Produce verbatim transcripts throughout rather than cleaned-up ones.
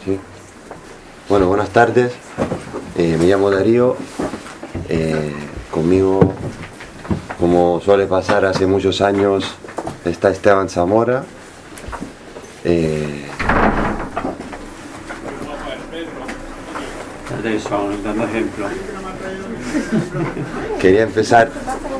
Sí. Bueno, buenas tardes. Eh, me llamo Darío. Eh, conmigo, como suele pasar hace muchos años, está Esteban Zamora. Eh, Atención, dando ejemplo. Quería empezar,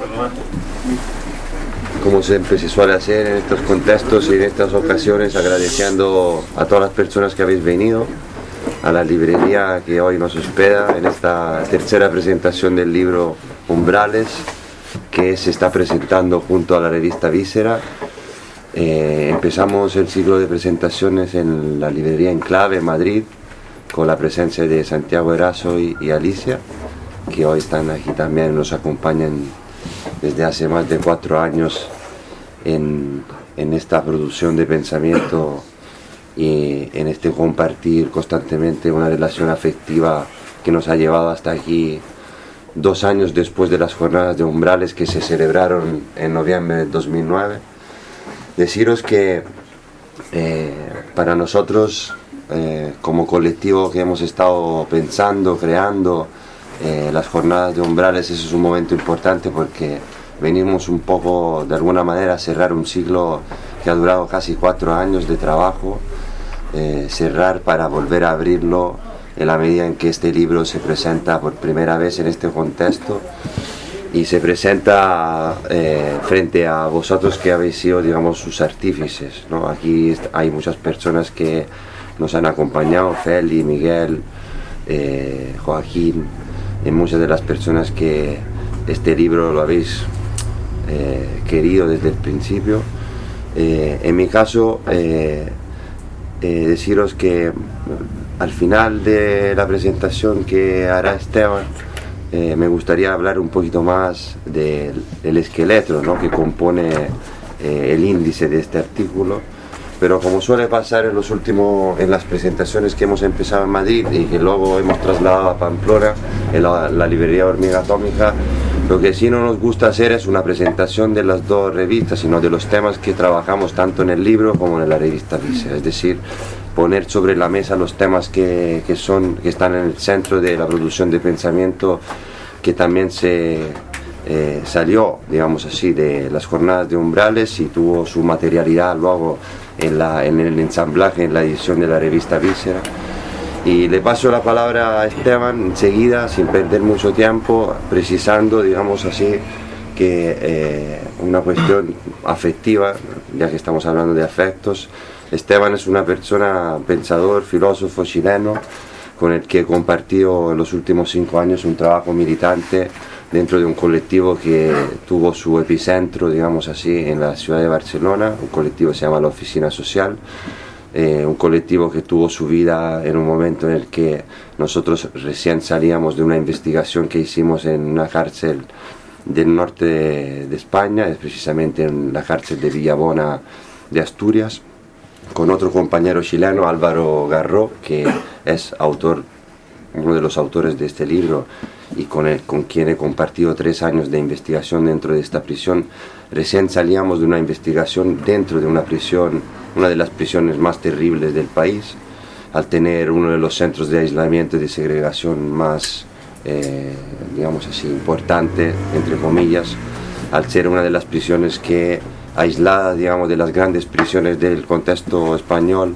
como siempre se suele hacer en estos contextos y en estas ocasiones, agradeciendo a todas las personas que habéis venido a la librería que hoy nos hospeda en esta tercera presentación del libro Umbrales, que se está presentando junto a la revista Víscera. Eh, empezamos el ciclo de presentaciones en la librería Enclave en Madrid, con la presencia de Santiago Eraso y, y Alicia, que hoy están aquí también, nos acompañan desde hace más de cuatro años en, en esta producción de pensamiento y en este compartir constantemente una relación afectiva que nos ha llevado hasta aquí dos años después de las jornadas de Umbrales que se celebraron en noviembre del dos mil nueve. Deciros que eh, para nosotros, eh, como colectivo que hemos estado pensando, creando eh, las jornadas de Umbrales, eso es un momento importante porque venimos un poco, de alguna manera, a cerrar un ciclo que ha durado casi cuatro años de trabajo, eh, cerrar para volver a abrirlo en la medida en que este libro se presenta por primera vez en este contexto y se presenta eh, frente a vosotros que habéis sido, digamos, sus artífices, ¿no? Aquí hay muchas personas que nos han acompañado, Feli, Miguel, eh, Joaquín, y muchas de las personas que este libro lo habéis eh, querido desde el principio. Eh, en mi caso, eh, eh, deciros que al final de la presentación que hará Esteban, eh, me gustaría hablar un poquito más del, del esqueleto, ¿no?, que compone eh, el índice de este artículo. Pero como suele pasar en los últimos, en las presentaciones que hemos empezado en Madrid y que luego hemos trasladado a Pamplona, en la, la librería Hormiga Atómica, lo que sí no nos gusta hacer es una presentación de las dos revistas, sino de los temas que trabajamos tanto en el libro como en la revista Víscera. Es decir, poner sobre la mesa los temas que, que, son, que están en el centro de la producción de pensamiento, que también se eh, salió, digamos así, de las jornadas de Umbrales y tuvo su materialidad luego en, la, en el ensamblaje, en la edición de la revista Víscera. Y le paso la palabra a Esteban enseguida, sin perder mucho tiempo, precisando, digamos así, que eh, una cuestión afectiva, ya que estamos hablando de afectos. Esteban es una persona, pensador, filósofo chileno, con el que he compartido en los últimos cinco años un trabajo militante dentro de un colectivo que tuvo su epicentro, digamos así, en la ciudad de Barcelona, un colectivo que se llama La Oficina Social. Eh, un colectivo que tuvo su vida en un momento en el que nosotros recién salíamos de una investigación que hicimos en una cárcel del norte de, de España, es precisamente en la cárcel de Villabona de Asturias, con otro compañero chileno, Álvaro Garró, que es autor, uno de los autores de este libro y con, el, con quien he compartido tres años de investigación dentro de esta prisión. Recién salíamos de una investigación dentro de una prisión, una de las prisiones más terribles del país, al tener uno de los centros de aislamiento y de segregación más, eh, digamos así, importante, entre comillas, al ser una de las prisiones que, aislada, digamos, de las grandes prisiones del contexto español,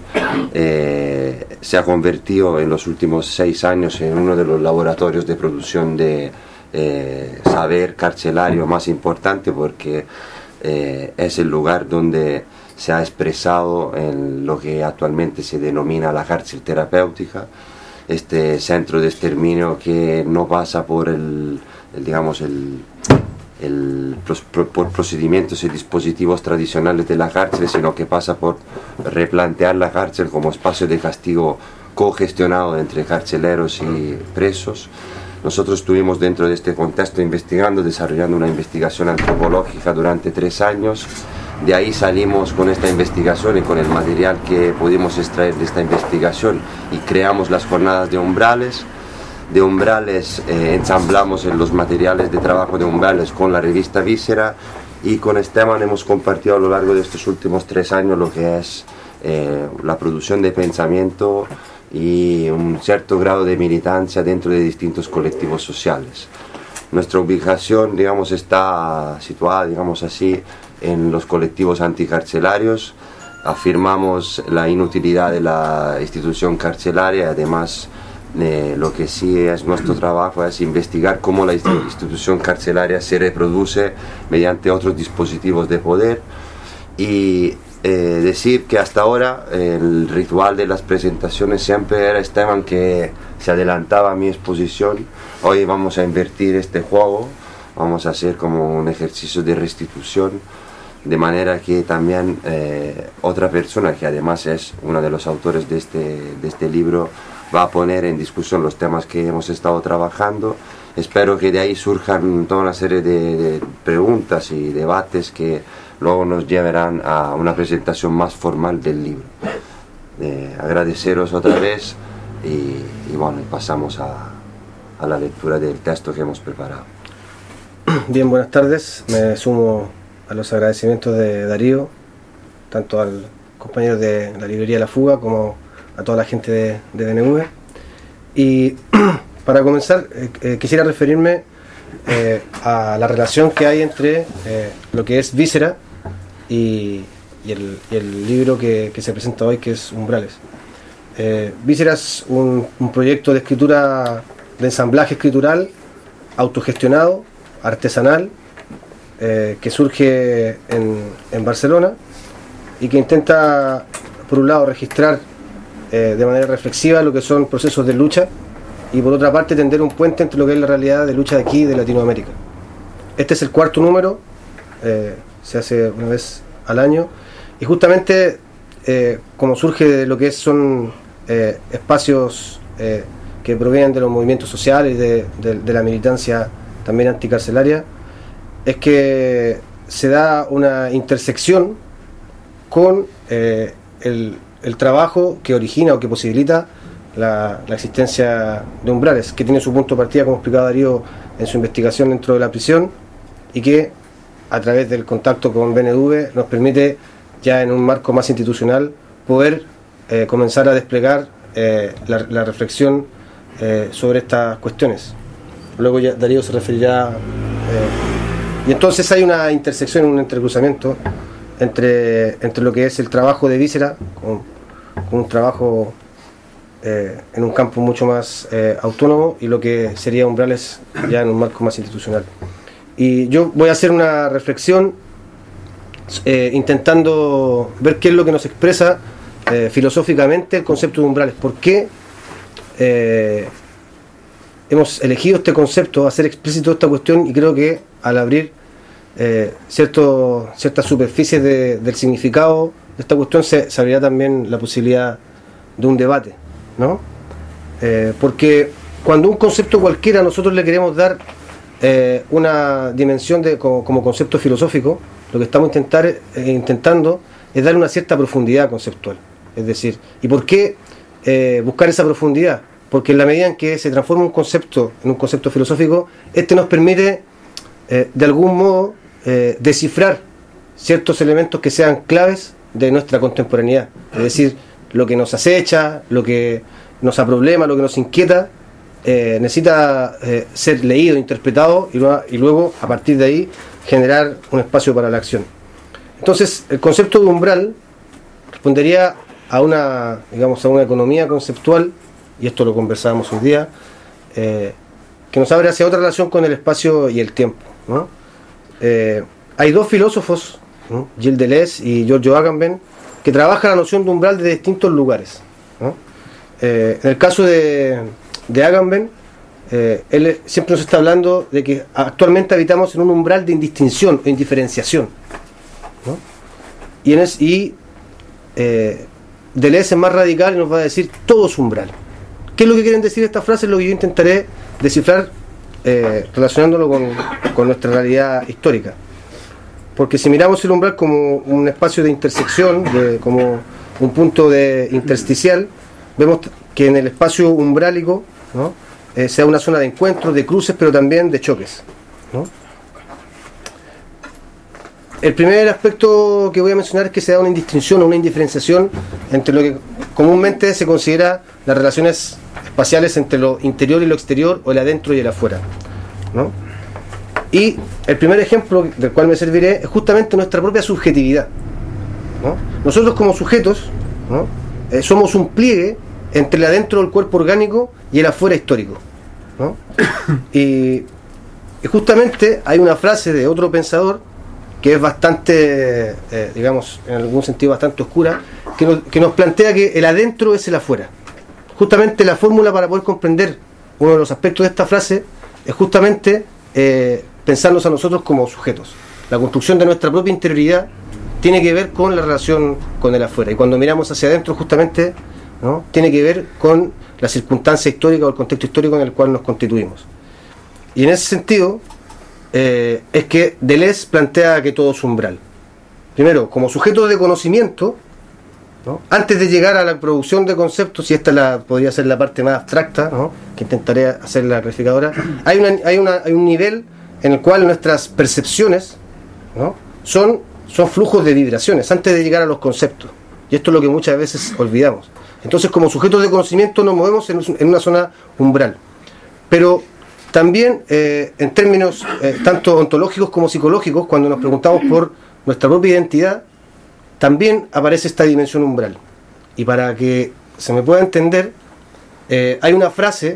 eh, se ha convertido en los últimos seis años en uno de los laboratorios de producción de eh, saber carcelario más importante, porque eh, es el lugar donde se ha expresado en lo que actualmente se denomina la cárcel terapéutica, este centro de exterminio que no pasa por el, el digamos, el, el, por procedimientos y dispositivos tradicionales de la cárcel, sino que pasa por replantear la cárcel como espacio de castigo cogestionado entre carceleros y presos. Nosotros estuvimos dentro de este contexto investigando, desarrollando una investigación antropológica durante tres años. De ahí salimos con esta investigación y con el material que pudimos extraer de esta investigación y creamos las jornadas de Umbrales. De Umbrales eh, ensamblamos en los materiales de trabajo de Umbrales con la revista Víscera, y con Esteban hemos compartido a lo largo de estos últimos tres años lo que es eh, la producción de pensamiento y un cierto grado de militancia dentro de distintos colectivos sociales. Nuestra ubicación, digamos, está situada, digamos así, en los colectivos anticarcelarios. Afirmamos la inutilidad de la institución carcelaria, además eh, lo que sí es nuestro trabajo es investigar cómo la institución carcelaria se reproduce mediante otros dispositivos de poder, y eh, decir que hasta ahora el ritual de las presentaciones siempre era Esteban que se adelantaba a mi exposición. Hoy vamos a invertir este juego, vamos a hacer como un ejercicio de restitución, de manera que también eh, otra persona, que además es uno de los autores de este, de este libro, va a poner en discusión los temas que hemos estado trabajando. Espero que de ahí surjan toda una serie de, de preguntas y debates que luego nos llevarán a una presentación más formal del libro. Eh, agradeceros otra vez y, y bueno, pasamos a, a la lectura del texto que hemos preparado. Bien, buenas tardes. Me sumo a los agradecimientos de Darío, tanto al compañero de la librería La Fuga como a toda la gente de, de B N V. Y para comenzar, eh, eh, quisiera referirme eh, a la relación que hay entre eh, lo que es Víscera y, y, el, y el libro que, que se presenta hoy, que es Umbrales. Eh, Víscera es un, un proyecto de escritura, de ensamblaje escritural, autogestionado, artesanal, eh, que surge en, en Barcelona y que intenta, por un lado, registrar eh, de manera reflexiva lo que son procesos de lucha, y por otra parte tender un puente entre lo que es la realidad de lucha de aquí y de Latinoamérica. Este es el cuarto número, eh, se hace una vez al año, y justamente eh, como surge de lo que son eh, espacios eh, que provienen de los movimientos sociales, de, de, de la militancia también anticarcelaria, es que se da una intersección con eh, el, el trabajo que origina o que posibilita La, la existencia de Umbrales, que tiene su punto de partida, como explicaba Darío, en su investigación dentro de la prisión, y que a través del contacto con B N V nos permite, ya en un marco más institucional, poder eh, comenzar a desplegar eh, la, la reflexión eh, sobre estas cuestiones. Luego ya Darío se referirá eh, y entonces hay una intersección, un entrecruzamiento entre, entre lo que es el trabajo de Víscera con, con un trabajo Eh, en un campo mucho más eh, autónomo, y lo que sería Umbrales ya en un marco más institucional. Y yo voy a hacer una reflexión eh, intentando ver qué es lo que nos expresa eh, filosóficamente el concepto de Umbrales. ¿Por qué eh, hemos elegido este concepto, hacer explícito esta cuestión? Y creo que al abrir eh, cierto, ciertas superficies de, del significado de esta cuestión se, se abrirá también la posibilidad de un debate, ¿no? Eh, porque cuando un concepto cualquiera nosotros le queremos dar eh, una dimensión de, como, como concepto filosófico, lo que estamos intentar, eh, intentando es darle una cierta profundidad conceptual. Es decir, ¿y por qué eh, buscar esa profundidad? Porque en la medida en que se transforma un concepto en un concepto filosófico, este nos permite eh, de algún modo eh, descifrar ciertos elementos que sean claves de nuestra contemporaneidad. Es decir, lo que nos acecha, lo que nos aproblema, lo que nos inquieta, eh, necesita eh, ser leído, interpretado, y luego, y luego, a partir de ahí, generar un espacio para la acción. Entonces, el concepto de umbral respondería a una, digamos, a una economía conceptual, y esto lo conversábamos hoy día, eh, que nos abre hacia otra relación con el espacio y el tiempo, ¿no? Eh, hay dos filósofos, ¿no? Gilles Deleuze y Giorgio Agamben, que trabaja la noción de umbral de distintos lugares, ¿no? Eh, en el caso de, de Agamben, eh, él siempre nos está hablando de que actualmente habitamos en un umbral de indistinción o indiferenciación, ¿no? Y, en es, y eh, Deleuze es más radical y nos va a decir todo es umbral. ¿Qué es lo que quieren decir estas frases? Lo que yo intentaré descifrar eh, relacionándolo con, con nuestra realidad histórica. Porque si miramos el umbral como un espacio de intersección, de, como un punto de intersticial, vemos que en el espacio umbrálico, ¿no? eh, sea una zona de encuentros, de cruces, pero también de choques, ¿no? El primer aspecto que voy a mencionar es que se da una indistinción o una indiferenciación entre lo que comúnmente se considera las relaciones espaciales entre lo interior y lo exterior, o el adentro y el afuera, ¿no? Y el primer ejemplo del cual me serviré es justamente nuestra propia subjetividad, ¿no? Nosotros como sujetos, ¿no? eh, somos un pliegue entre el adentro del cuerpo orgánico y el afuera histórico, ¿no? Y, y justamente hay una frase de otro pensador que es bastante, eh, digamos, en algún sentido bastante oscura, que nos, que nos plantea que el adentro es el afuera. Justamente la fórmula para poder comprender uno de los aspectos de esta frase es justamente eh, pensarnos a nosotros como sujetos. La construcción de nuestra propia interioridad tiene que ver con la relación con el afuera, y cuando miramos hacia adentro justamente, ¿no?, tiene que ver con la circunstancia histórica o el contexto histórico en el cual nos constituimos. Y en ese sentido eh, es que Deleuze plantea que todo es umbral. Primero, como sujeto de conocimiento, ¿no?, antes de llegar a la producción de conceptos, y esta la, podría ser la parte más abstracta, ¿no?, que intentaré hacer la clarificadora, hay, una, hay, una, hay un nivel en el cual nuestras percepciones, ¿no?, son, son flujos de vibraciones antes de llegar a los conceptos, y esto es lo que muchas veces olvidamos. Entonces, como sujetos de conocimiento nos movemos en, en una zona umbral, pero también eh, en términos eh, tanto ontológicos como psicológicos, cuando nos preguntamos por nuestra propia identidad, también aparece esta dimensión umbral. Y para que se me pueda entender, eh, hay una frase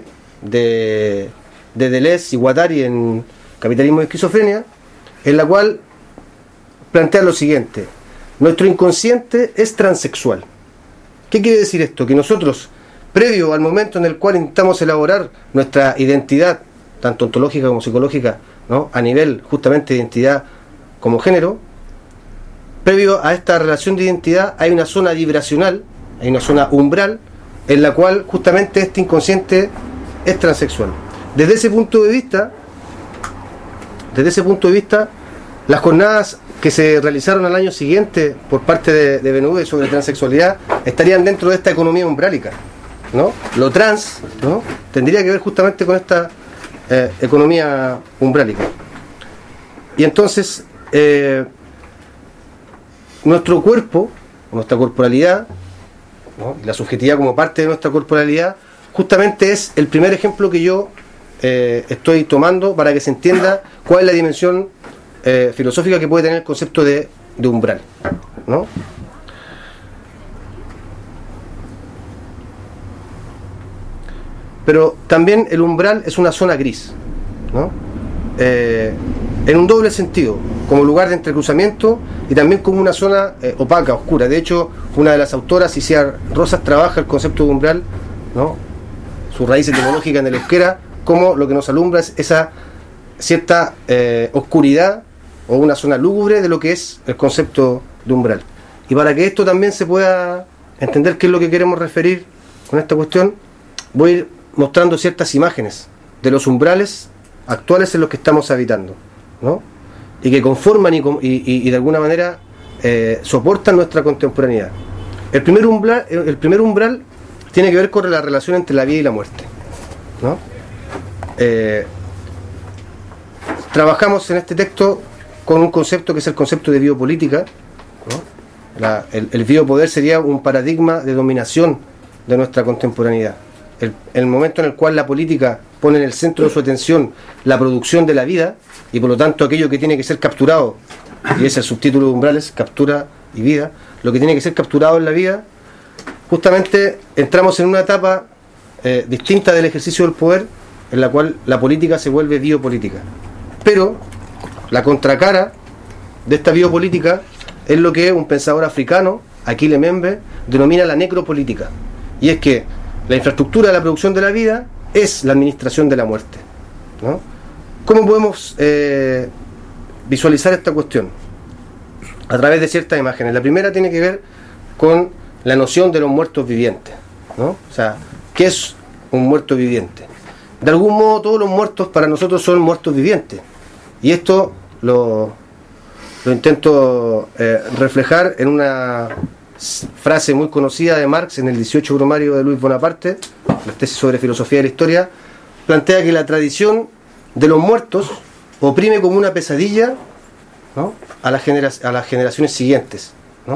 de, de Deleuze y Guattari en Capitalismo y Esquizofrenia, en la cual plantea lo siguiente: nuestro inconsciente es transexual. ¿Qué quiere decir esto? Que nosotros, previo al momento en el cual intentamos elaborar nuestra identidad, tanto ontológica como psicológica, ¿no?, a nivel justamente de identidad como género, previo a esta relación de identidad hay una zona vibracional, hay una zona umbral, en la cual justamente este inconsciente es transexual. Desde ese punto de vista, desde ese punto de vista, las jornadas que se realizaron al año siguiente por parte de, de B N V sobre transexualidad estarían dentro de esta economía umbrálica, ¿no? Lo trans, ¿no?, tendría que ver justamente con esta eh, economía umbrálica. Y entonces eh, nuestro cuerpo, nuestra corporalidad, ¿no?, y la subjetividad como parte de nuestra corporalidad, justamente es el primer ejemplo que yo eh, estoy tomando para que se entienda cuál es la dimensión eh, filosófica que puede tener el concepto de, de umbral, ¿no? Pero también el umbral es una zona gris, ¿no? Eh, en un doble sentido, como lugar de entrecruzamiento y también como una zona eh, opaca, oscura. De hecho, una de las autoras, Icíar Rosas, trabaja el concepto de umbral, ¿no?, su raíz etimológica en el euskera, como lo que nos alumbra es esa cierta eh, oscuridad o una zona lúgubre de lo que es el concepto de umbral. Y para que esto también se pueda entender qué es lo que queremos referir con esta cuestión, voy a ir mostrando ciertas imágenes de los umbrales actuales en los que estamos habitando, ¿no?, y que conforman y, y, y de alguna manera eh, soportan nuestra contemporaneidad. El primer umbral, el primer umbral tiene que ver con la relación entre la vida y la muerte, ¿no? Eh, trabajamos en este texto con un concepto que es el concepto de biopolítica, ¿no? La, el, el biopoder sería un paradigma de dominación de nuestra contemporaneidad. El, el momento en el cual la política pone en el centro de su atención la producción de la vida, y por lo tanto aquello que tiene que ser capturado, y es el subtítulo de umbrales, captura y vida, lo que tiene que ser capturado en la vida, justamente entramos en una etapa eh, distinta del ejercicio del poder, en la cual la política se vuelve biopolítica. Pero la contracara de esta biopolítica es lo que un pensador africano, Achille Mbembe, denomina la necropolítica, y es que la infraestructura de la producción de la vida es la administración de la muerte, ¿no? ¿Cómo podemos eh, visualizar esta cuestión? A través de ciertas imágenes. La primera tiene que ver con la noción de los muertos vivientes, ¿no? O sea, ¿qué es un muerto viviente? De algún modo todos los muertos para nosotros son muertos vivientes, y esto lo, lo intento eh, reflejar en una frase muy conocida de Marx en el dieciocho Brumario de Luis Bonaparte, la tesis sobre filosofía de la historia. Plantea que la tradición de los muertos oprime como una pesadilla, ¿no?, a las, genera- a las generaciones siguientes, ¿no?,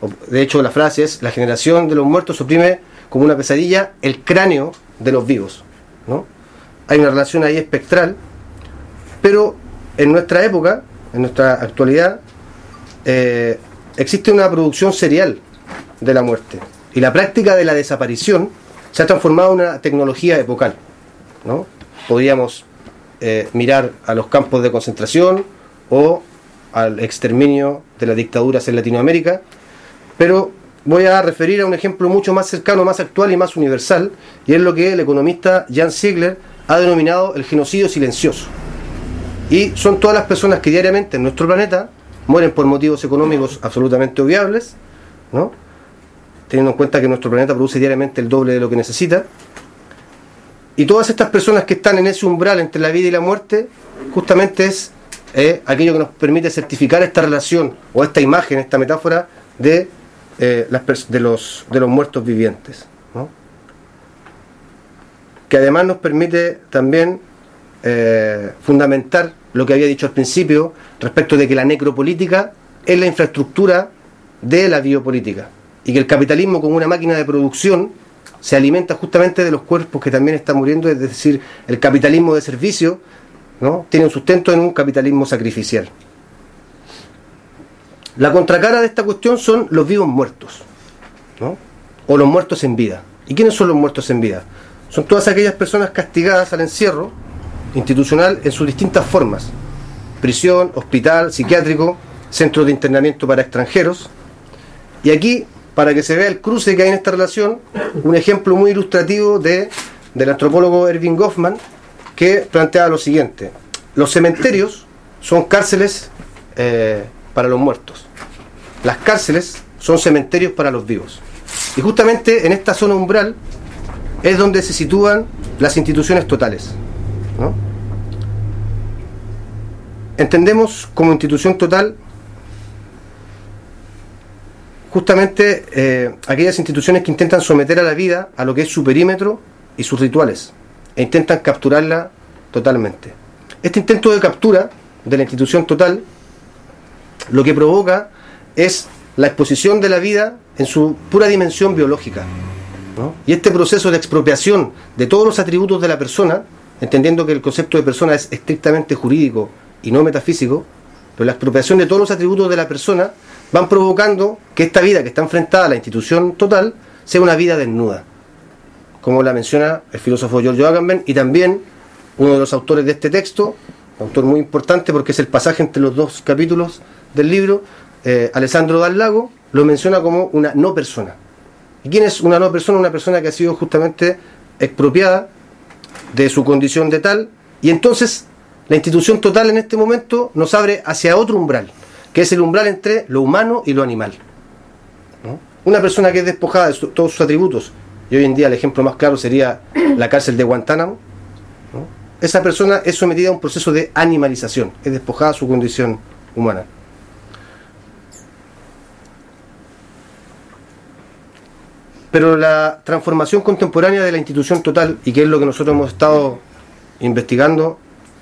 De hecho, la frase es: la generación de los muertos oprime como una pesadilla el cráneo de los vivos, ¿no? Hay una relación ahí espectral, pero en nuestra época, en nuestra actualidad, eh, existe una producción serial de la muerte, y la práctica de la desaparición se ha transformado en una tecnología epocal, ¿no? Podríamos eh, mirar a los campos de concentración o al exterminio de las dictaduras en Latinoamérica, pero voy a referir a un ejemplo mucho más cercano, más actual y más universal, y es lo que el economista Jan Ziegler ha denominado el genocidio silencioso. Y son todas las personas que diariamente en nuestro planeta mueren por motivos económicos absolutamente obviables, ¿no? Teniendo en cuenta que nuestro planeta produce diariamente el doble de lo que necesita. Y todas estas personas que están en ese umbral entre la vida y la muerte, justamente es eh, aquello que nos permite certificar esta relación, o esta imagen, esta metáfora de, eh, las pers- de, los, de los muertos vivientes, ¿no? Que además nos permite también eh, fundamentar lo que había dicho al principio respecto de que la necropolítica es la infraestructura de la biopolítica, y que el capitalismo, como una máquina de producción, se alimenta justamente de los cuerpos que también están muriendo. Es decir, el capitalismo de servicio, ¿no?, tiene un sustento en un capitalismo sacrificial. La contracara de esta cuestión son los vivos muertos, ¿no?, o los muertos en vida. ¿Y quiénes son los muertos en vida? Son todas aquellas personas castigadas al encierro institucional en sus distintas formas: prisión, hospital, psiquiátrico, centros de internamiento para extranjeros. Y aquí, para que se vea el cruce que hay en esta relación, un ejemplo muy ilustrativo de, del antropólogo Erving Goffman, que plantea lo siguiente: los cementerios son cárceles eh, para los muertos, las cárceles son cementerios para los vivos. Y justamente en esta zona umbral es donde se sitúan las instituciones totales, ¿no? Entendemos como institución total justamente eh, aquellas instituciones que intentan someter a la vida a lo que es su perímetro y sus rituales, e intentan capturarla totalmente. Este intento de captura de la institución total lo que provoca es la exposición de la vida en su pura dimensión biológica, ¿no? Y este proceso de expropiación de todos los atributos de la persona, entendiendo que el concepto de persona es estrictamente jurídico y no metafísico, pero la expropiación de todos los atributos de la persona van provocando que esta vida que está enfrentada a la institución total sea una vida desnuda, como la menciona el filósofo Giorgio Agamben, y también uno de los autores de este texto, un autor muy importante porque es el pasaje entre los dos capítulos del libro, eh, Alessandro Dal Lago, lo menciona como una no persona. ¿Y quién es una no persona? Una persona que ha sido justamente expropiada de su condición de tal, y entonces la institución total en este momento nos abre hacia otro umbral, que es el umbral entre lo humano y lo animal, ¿no? Una persona que es despojada de su, todos sus atributos, y hoy en día el ejemplo más claro sería la cárcel de Guantánamo, ¿no? Esa persona es sometida a un proceso de animalización, es despojada de su condición humana. Pero la transformación contemporánea de la institución total, y que es lo que nosotros hemos estado investigando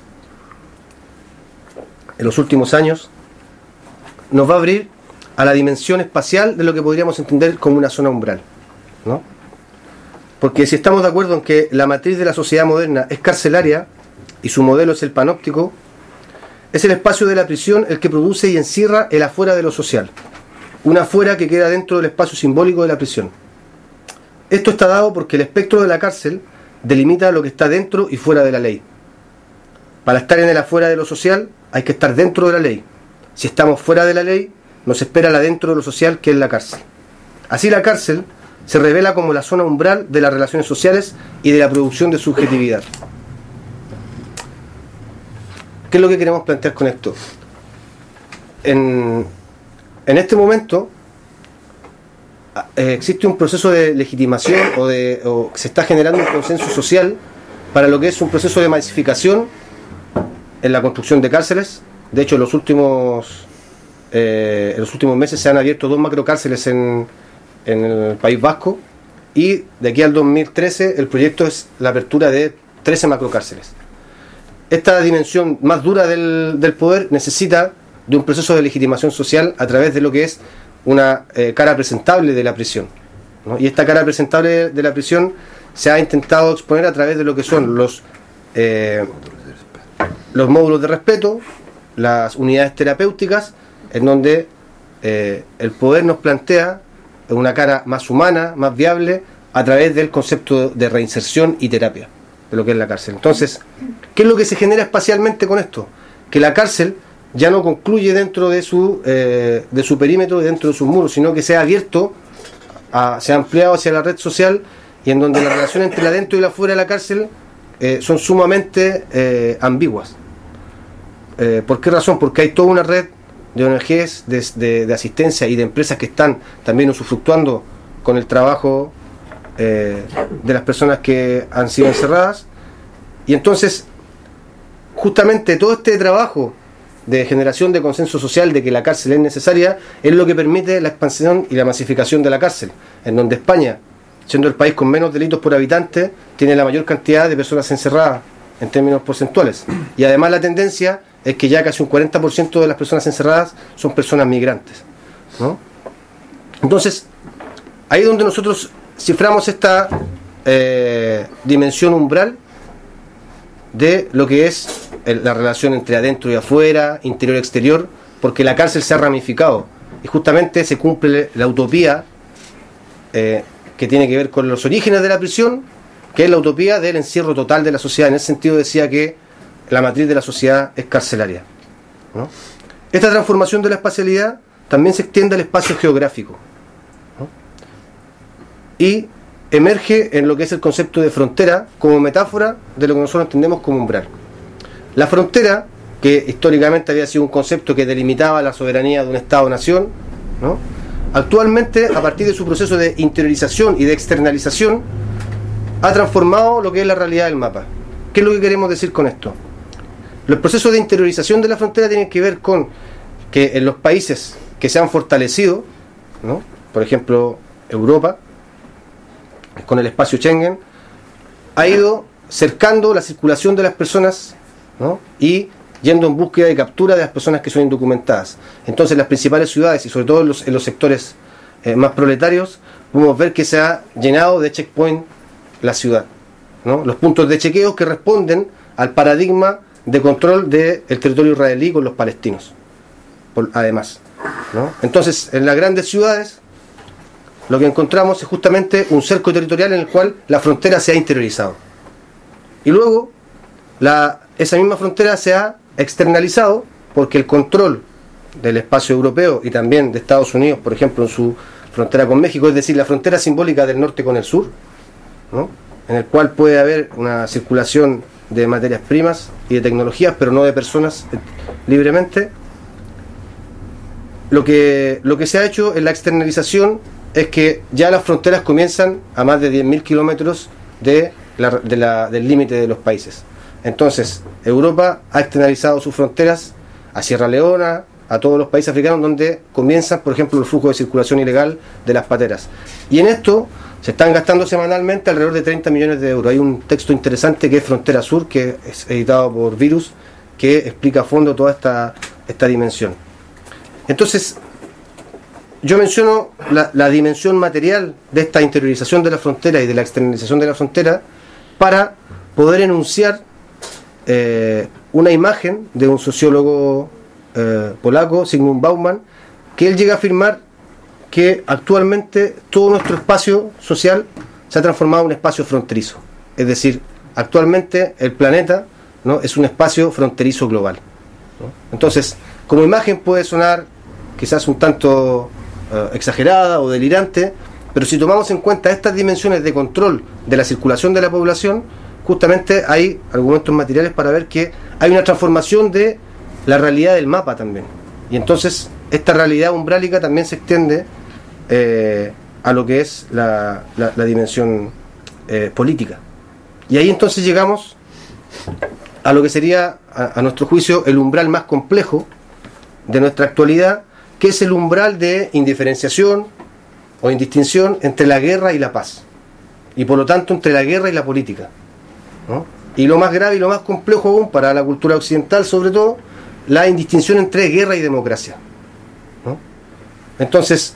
en los últimos años, nos va a abrir a la dimensión espacial de lo que podríamos entender como una zona umbral, ¿no? Porque si estamos de acuerdo en que la matriz de la sociedad moderna es carcelaria y su modelo es el panóptico, es el espacio de la prisión el que produce y encierra el afuera de lo social, un afuera que queda dentro del espacio simbólico de la prisión. Esto está dado porque el espectro de la cárcel delimita lo que está dentro y fuera de la ley. Para estar en el afuera de lo social hay que estar dentro de la ley. Si estamos fuera de la ley, nos espera la dentro de lo social, que es la cárcel. Así la cárcel se revela como la zona umbral de las relaciones sociales y de la producción de subjetividad. ¿Qué es lo que queremos plantear con esto? En, en este momento eh, existe un proceso de legitimación o, de, o se está generando un consenso social para lo que es un proceso de masificación en la construcción de cárceles. De hecho, en los últimos eh, en los últimos meses se han abierto dos macrocárceles en, en el País Vasco, y de aquí al dos mil trece el proyecto es la apertura de trece macrocárceles. Esta dimensión más dura del, del poder necesita de un proceso de legitimación social a través de lo que es una eh, cara presentable de la prisión, ¿no? Y esta cara presentable de la prisión se ha intentado exponer a través de lo que son los eh, los módulos de respeto, las unidades terapéuticas, en donde eh, el poder nos plantea una cara más humana, más viable, a través del concepto de reinserción y terapia de lo que es la cárcel. Entonces, ¿qué es lo que se genera espacialmente con esto? Que la cárcel ya no concluye dentro de su eh, de su perímetro y dentro de sus muros, sino que se ha abierto, a, se ha ampliado hacia la red social, y en donde la relación entre la dentro y la fuera de la cárcel eh, son sumamente eh, ambiguas. Eh, ¿Por qué razón? Porque hay toda una red de O N Ges, de, de, de asistencia y de empresas que están también usufructuando con el trabajo eh, de las personas que han sido encerradas. Y entonces, justamente todo este trabajo de generación de consenso social de que la cárcel es necesaria es lo que permite la expansión y la masificación de la cárcel, en donde España, siendo el país con menos delitos por habitante, tiene la mayor cantidad de personas encerradas en términos porcentuales. Y además la tendencia es que ya casi un cuarenta por ciento de las personas encerradas son personas migrantes, ¿no? Entonces, ahí es donde nosotros ciframos esta eh, dimensión umbral de lo que es el, la relación entre adentro y afuera, interior y exterior, porque la cárcel se ha ramificado y justamente se cumple la utopía eh, que tiene que ver con los orígenes de la prisión, que es la utopía del encierro total de la sociedad. En ese sentido decía que la matriz de la sociedad es carcelaria, ¿no? Esta transformación de la espacialidad también se extiende al espacio geográfico, ¿no? Y emerge en lo que es el concepto de frontera como metáfora de lo que nosotros entendemos como umbral. La frontera, que históricamente había sido un concepto que delimitaba la soberanía de un Estado-nación, ¿no?, actualmente, a partir de su proceso de interiorización y de externalización, ha transformado lo que es la realidad del mapa. ¿Qué es lo que queremos decir con esto? Los procesos de interiorización de la frontera tienen que ver con que en los países que se han fortalecido, ¿no?, por ejemplo Europa, con el espacio Schengen, ha ido cercando la circulación de las personas, ¿no?, y yendo en búsqueda y captura de las personas que son indocumentadas. Entonces, las principales ciudades, y sobre todo en los, en los sectores eh, más proletarios, podemos ver que se ha llenado de checkpoint la ciudad, ¿no?, los puntos de chequeo que responden al paradigma de control del territorio israelí con los palestinos, por, además, ¿no? Entonces, en las grandes ciudades lo que encontramos es justamente un cerco territorial en el cual la frontera se ha interiorizado. Y luego, la, esa misma frontera se ha externalizado porque el control del espacio europeo y también de Estados Unidos, por ejemplo, en su frontera con México, es decir, la frontera simbólica del norte con el sur, ¿no?, en el cual puede haber una circulación de materias primas y de tecnologías, pero no de personas eh, libremente. Lo que, lo que se ha hecho en la externalización es que ya las fronteras comienzan a más de diez mil kilómetros de la, de la, del límite de los países. Entonces, Europa ha externalizado sus fronteras a Sierra Leona, a todos los países africanos, donde comienzan, por ejemplo, el flujo de circulación ilegal de las pateras. Y en esto se están gastando semanalmente alrededor de treinta millones de euros. Hay un texto interesante que es Frontera Sur, que es editado por Virus, que explica a fondo toda esta, esta dimensión. Entonces, yo menciono la, la dimensión material de esta interiorización de la frontera y de la externalización de la frontera para poder enunciar eh, una imagen de un sociólogo eh, polaco, Zygmunt Bauman, que él llega a afirmar que actualmente todo nuestro espacio social se ha transformado en un espacio fronterizo. Es decir, actualmente el planeta, ¿no?, es un espacio fronterizo global, ¿no? Entonces, como imagen puede sonar quizás un tanto uh, exagerada o delirante, pero si tomamos en cuenta estas dimensiones de control de la circulación de la población, justamente hay argumentos materiales para ver que hay una transformación de la realidad del mapa también. Y entonces esta realidad umbrálica también se extiende eh, a lo que es la, la, la dimensión eh, política. Y ahí entonces llegamos a lo que sería, a, a nuestro juicio, el umbral más complejo de nuestra actualidad, que es el umbral de indiferenciación o indistinción entre la guerra y la paz, y por lo tanto entre la guerra y la política, ¿no? Y lo más grave y lo más complejo aún para la cultura occidental, sobre todo, la indistinción entre guerra y democracia, ¿no? Entonces,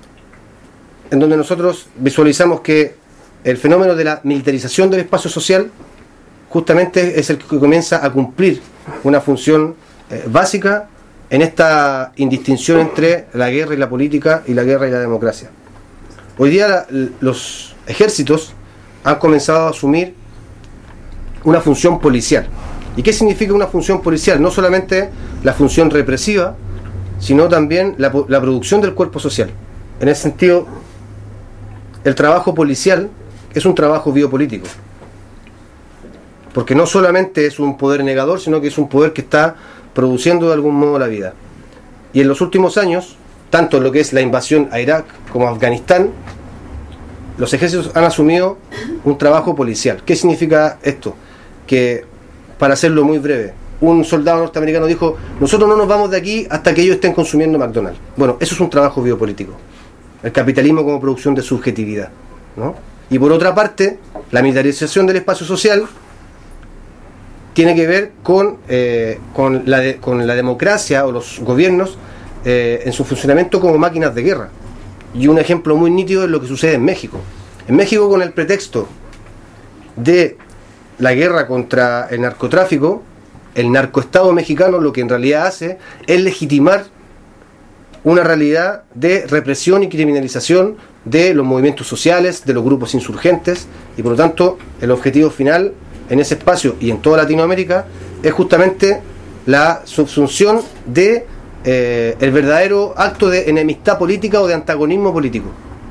en donde nosotros visualizamos que el fenómeno de la militarización del espacio social justamente es el que comienza a cumplir una función eh, básica en esta indistinción entre la guerra y la política y la guerra y la democracia. Hoy día la, los ejércitos han comenzado a asumir una función policial. ¿Y qué significa una función policial? No solamente la función represiva, sino también la, la producción del cuerpo social. En ese sentido, el trabajo policial es un trabajo biopolítico, porque no solamente es un poder negador, sino que es un poder que está produciendo de algún modo la vida. Y en los últimos años, tanto en lo que es la invasión a Irak como a Afganistán, los ejércitos han asumido un trabajo policial. ¿Qué significa esto? Que, para hacerlo muy breve, un soldado norteamericano dijo: nosotros no nos vamos de aquí hasta que ellos estén consumiendo McDonald's. Bueno, eso es un trabajo biopolítico. El capitalismo como producción de subjetividad, ¿no? Y por otra parte, la militarización del espacio social tiene que ver con, eh, con, la, de, con la democracia o los gobiernos eh, en su funcionamiento como máquinas de guerra. Y un ejemplo muy nítido es lo que sucede en México. En México, con el pretexto de la guerra contra el narcotráfico, el narcoestado mexicano lo que en realidad hace es legitimar una realidad de represión y criminalización de los movimientos sociales, de los grupos insurgentes, y por lo tanto el objetivo final en ese espacio y en toda Latinoamérica es justamente la subsunción de eh, el verdadero acto de enemistad política o de antagonismo político.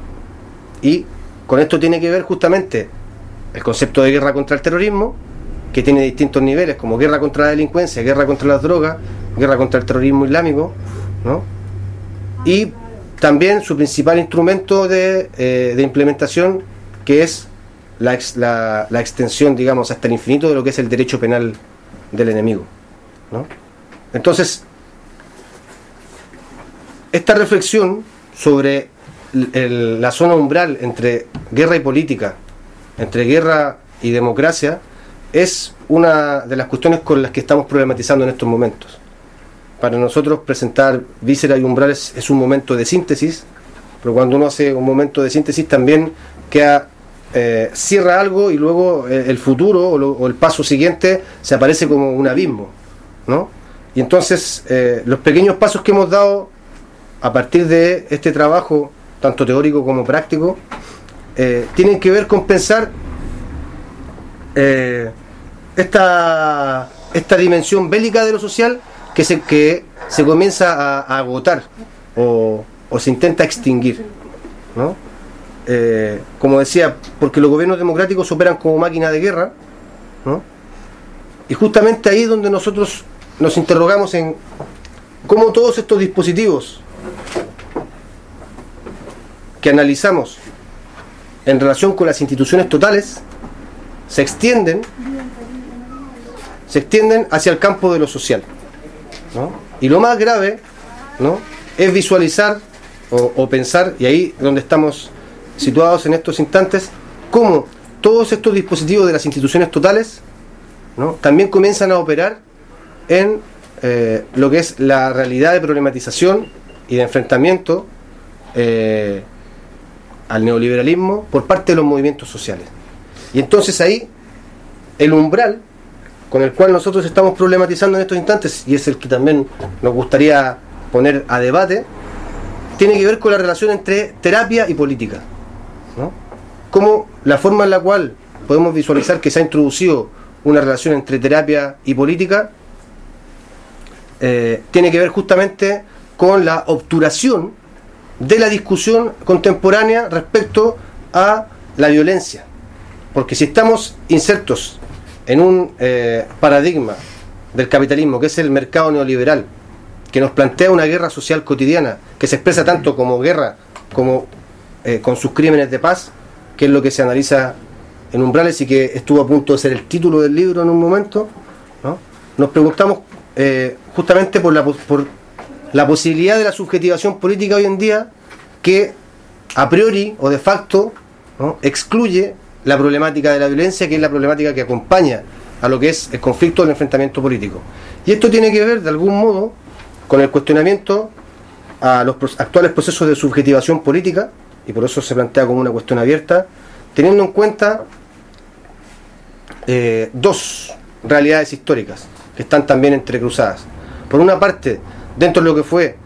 Y con esto tiene que ver justamente el concepto de guerra contra el terrorismo, que tiene distintos niveles, como guerra contra la delincuencia, guerra contra las drogas, guerra contra el terrorismo islámico, ¿no? Y también su principal instrumento de, eh, de implementación, que es la, ex, la, la extensión, digamos, hasta el infinito de lo que es el derecho penal del enemigo, ¿no? Entonces, esta reflexión sobre el, el, la zona umbral entre guerra y política, entre guerra y democracia, es una de las cuestiones con las que estamos problematizando en estos momentos. Para nosotros presentar Vísceras y Umbrales es un momento de síntesis, pero cuando uno hace un momento de síntesis también queda, eh, cierra algo y luego eh, el futuro o, lo, o el paso siguiente se aparece como un abismo, ¿no? Y entonces eh, los pequeños pasos que hemos dado a partir de este trabajo, tanto teórico como práctico, eh, tienen que ver con pensar eh, esta, esta dimensión bélica de lo social que se, que se comienza a, a agotar o, o se intenta extinguir, ¿no? Eh, como decía, porque los gobiernos democráticos operan como máquina de guerra, ¿no? Y justamente ahí es donde nosotros nos interrogamos en cómo todos estos dispositivos que analizamos en relación con las instituciones totales se extienden se extienden hacia el campo de lo social, ¿no? Y lo más grave, ¿no?, es visualizar o, o pensar, y ahí donde estamos situados en estos instantes, cómo todos estos dispositivos de las instituciones totales, ¿no?, también comienzan a operar en eh, lo que es la realidad de problematización y de enfrentamiento eh, al neoliberalismo por parte de los movimientos sociales. Y entonces ahí el umbral con el cual nosotros estamos problematizando en estos instantes, y es el que también nos gustaría poner a debate, tiene que ver con la relación entre terapia y política, ¿no? Como la forma en la cual podemos visualizar que se ha introducido una relación entre terapia y política eh, tiene que ver justamente con la obturación de la discusión contemporánea respecto a la violencia. Porque si estamos insertos en un eh, paradigma del capitalismo, que es el mercado neoliberal, que nos plantea una guerra social cotidiana, que se expresa tanto como guerra como eh, con sus crímenes de paz, que es lo que se analiza en Umbrales y que estuvo a punto de ser el título del libro en un momento, ¿no? Nos preguntamos eh, justamente por la, por la posibilidad de la subjetivación política hoy en día, que a priori o de facto, ¿no?, excluye la problemática de la violencia, que es la problemática que acompaña a lo que es el conflicto del enfrentamiento político. Y esto tiene que ver de algún modo con el cuestionamiento a los actuales procesos de subjetivación política, y por eso se plantea como una cuestión abierta, teniendo en cuenta eh, dos realidades históricas que están también entrecruzadas. Por una parte, dentro de lo que fue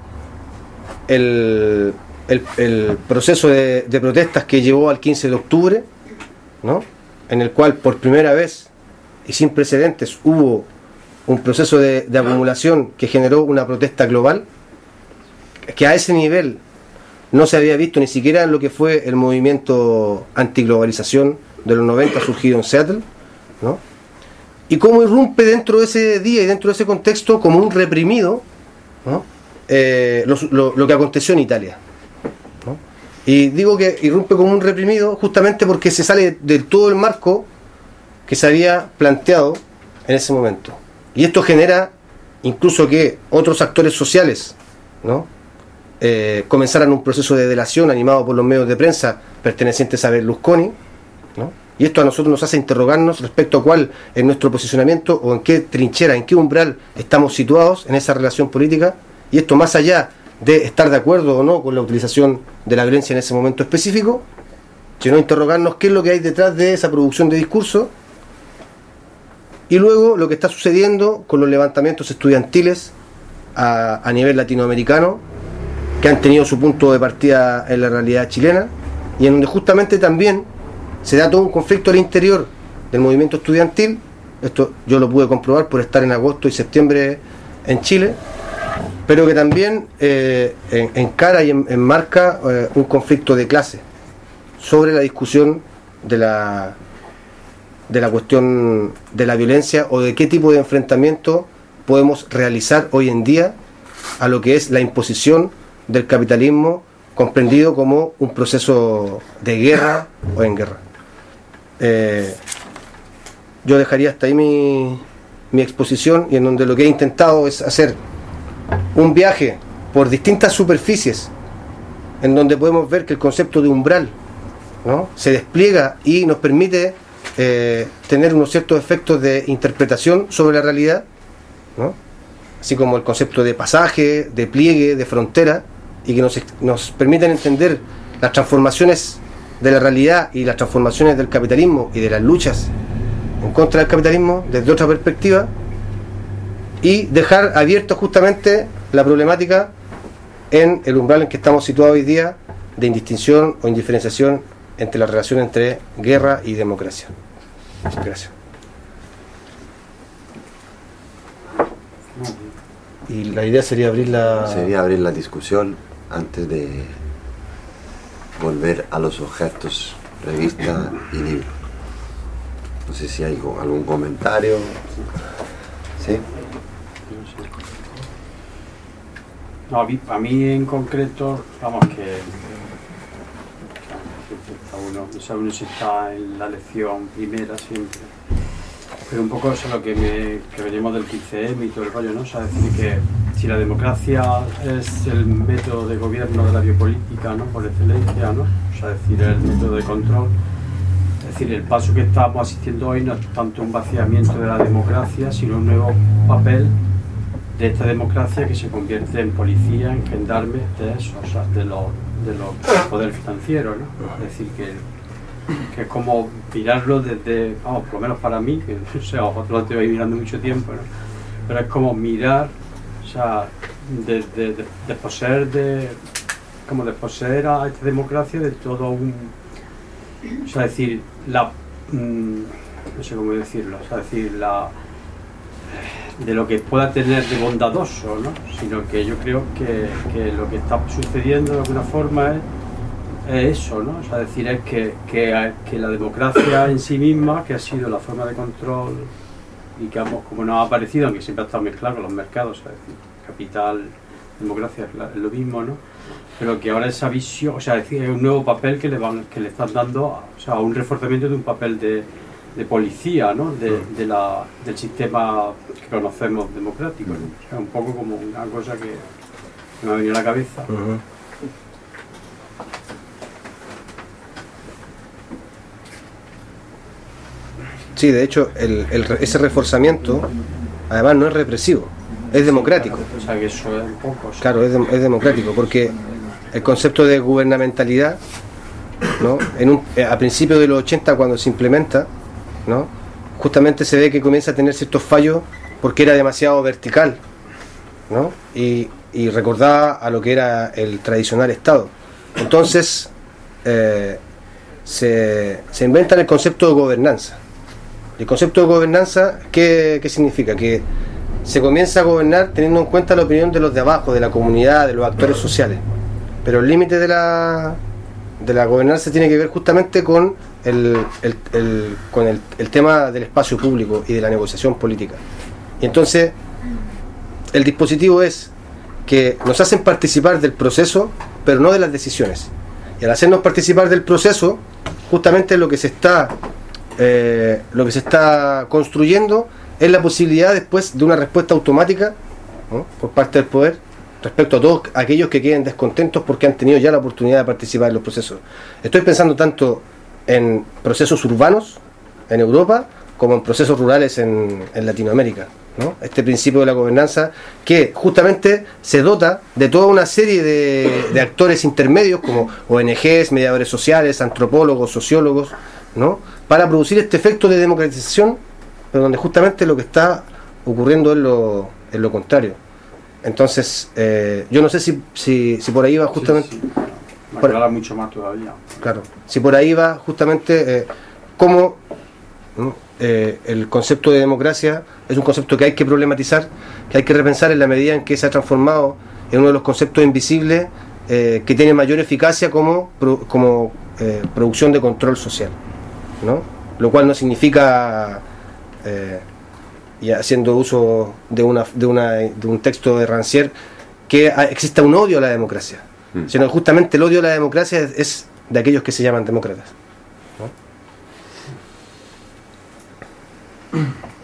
el, el, el proceso de, de protestas que llevó al quince de octubre, ¿no?, en el cual por primera vez y sin precedentes hubo un proceso de, de acumulación que generó una protesta global, que a ese nivel no se había visto ni siquiera en lo que fue el movimiento antiglobalización de los noventa surgido en Seattle, ¿no? Y cómo irrumpe dentro de ese día y dentro de ese contexto como un reprimido, ¿no?, eh, lo, lo, lo que aconteció en Italia, ¿no? Y digo que irrumpe como un reprimido justamente porque se sale de todo el marco que se había planteado en ese momento. Y esto genera incluso que otros actores sociales, ¿no?, eh, comenzaran un proceso de delación animado por los medios de prensa pertenecientes a Berlusconi, ¿no? Y esto a nosotros nos hace interrogarnos respecto a cuál es nuestro posicionamiento o en qué trinchera, en qué umbral estamos situados en esa relación política, y esto más allá de estar de acuerdo o no con la utilización de la violencia en ese momento específico, sino interrogarnos qué es lo que hay detrás de esa producción de discurso, y luego lo que está sucediendo con los levantamientos estudiantiles a, a nivel latinoamericano, que han tenido su punto de partida en la realidad chilena, y en donde justamente también se da todo un conflicto al interior del movimiento estudiantil. Esto yo lo pude comprobar por estar en agosto y septiembre en Chile, pero que también eh, en, encara y en, enmarca eh, un conflicto de clase sobre la discusión de la de la cuestión de la violencia o de qué tipo de enfrentamiento podemos realizar hoy en día a lo que es la imposición del capitalismo comprendido como un proceso de guerra o en guerra. Eh, yo dejaría hasta ahí mi, mi exposición, y en donde lo que he intentado es hacer un viaje por distintas superficies en donde podemos ver que el concepto de umbral, ¿no?, se despliega y nos permite eh, tener unos ciertos efectos de interpretación sobre la realidad, ¿no?, así como el concepto de pasaje, de pliegue, de frontera, y que nos, nos permiten entender las transformaciones de la realidad y las transformaciones del capitalismo y de las luchas en contra del capitalismo desde otra perspectiva, y dejar abierto justamente la problemática en el umbral en que estamos situados hoy día de indistinción o indiferenciación entre la relación entre guerra y democracia. Gracias. Y la idea sería abrir la... Sería abrir la discusión antes de volver a los objetos, revista y libro. No sé si hay algún comentario. ¿Sí? No, a mí, a mí en concreto, vamos, que uno, o sea, uno se está en la lección primera siempre, pero un poco eso es lo que, me, que venimos del quince eme y todo el rollo, ¿no? O sea, decir que si la democracia es el método de gobierno de la biopolítica, ¿no?, por excelencia, ¿no?, o sea, decir, el método de control, es decir, el paso que estamos asistiendo hoy no es tanto un vaciamiento de la democracia, sino un nuevo papel de esta democracia que se convierte en policía, en gendarme de eso, o sea, de los de los poderes financieros, ¿no? Es decir, que, que es como mirarlo desde, vamos, por lo menos para mí, que no sé, a vosotros lo estoy mirando mucho tiempo, ¿no?, pero es como mirar, o sea, de, de, de, desposeer de, como desposeer a esta democracia de todo un, o sea, decir, la, mmm, no sé cómo decirlo, o sea, decir, la, de lo que pueda tener de bondadoso, ¿no?, sino que yo creo que, que lo que está sucediendo de alguna forma es, es eso, ¿no?, o sea, decir, es que, que, que la democracia en sí misma, que ha sido la forma de control y que hemos, como nos ha aparecido, aunque siempre ha estado mezclado con los mercados, o sea, decir, capital, democracia es lo mismo, ¿no?, pero que ahora esa visión, o sea, decir, es un nuevo papel que le van, que le están dando, o sea, un reforzamiento de un papel de de policía, ¿no?, de, de la, del sistema que conocemos democrático, ¿no? O sea, un poco como una cosa que me ha venido a la cabeza. Uh-huh. Sí, de hecho, el, el, ese reforzamiento además no es represivo, es democrático. O sea, que eso es un poco... Sí. Claro, es, de, es democrático, porque el concepto de gubernamentalidad, ¿no? En un, a principios de los ochenta, cuando se implementa, ¿no? Justamente se ve que comienza a tener ciertos fallos porque era demasiado vertical, ¿no? Y, y recordaba a lo que era el tradicional Estado. Entonces eh, se, se inventa el concepto de gobernanza. El concepto de gobernanza, ¿qué, qué significa? Que se comienza a gobernar teniendo en cuenta la opinión de los de abajo, de la comunidad, de los actores sociales. Pero el límite de la, de la gobernanza tiene que ver justamente con el, el, el, con el, el tema del espacio público y de la negociación política. Y entonces el dispositivo es que nos hacen participar del proceso, pero no de las decisiones. Y al hacernos participar del proceso, justamente lo que se está eh, lo que se está construyendo es la posibilidad después de una respuesta automática, ¿no? Por parte del poder respecto a todos aquellos que queden descontentos porque han tenido ya la oportunidad de participar en los procesos. Estoy pensando tanto en procesos urbanos en Europa como en procesos rurales en, en Latinoamérica, ¿no? Este principio de la gobernanza que justamente se dota de toda una serie de, de actores intermedios como O N Ges, mediadores sociales, antropólogos, sociólogos, ¿no? Para producir este efecto de democratización, pero donde justamente lo que está ocurriendo es lo, es lo contrario. Entonces, eh, yo no sé si, si, si por ahí va justamente... Sí, sí. Me aclara mucho más todavía. Claro, si por ahí va justamente eh, cómo, ¿no? eh, el concepto de democracia es un concepto que hay que problematizar, que hay que repensar en la medida en que se ha transformado en uno de los conceptos invisibles eh, que tiene mayor eficacia como, pro, como eh, producción de control social, ¿no? Lo cual no significa... Eh, y haciendo uso de una de una de un texto de Rancière, que exista un odio a la democracia, mm. sino que justamente el odio a la democracia es, es de aquellos que se llaman demócratas, ¿no?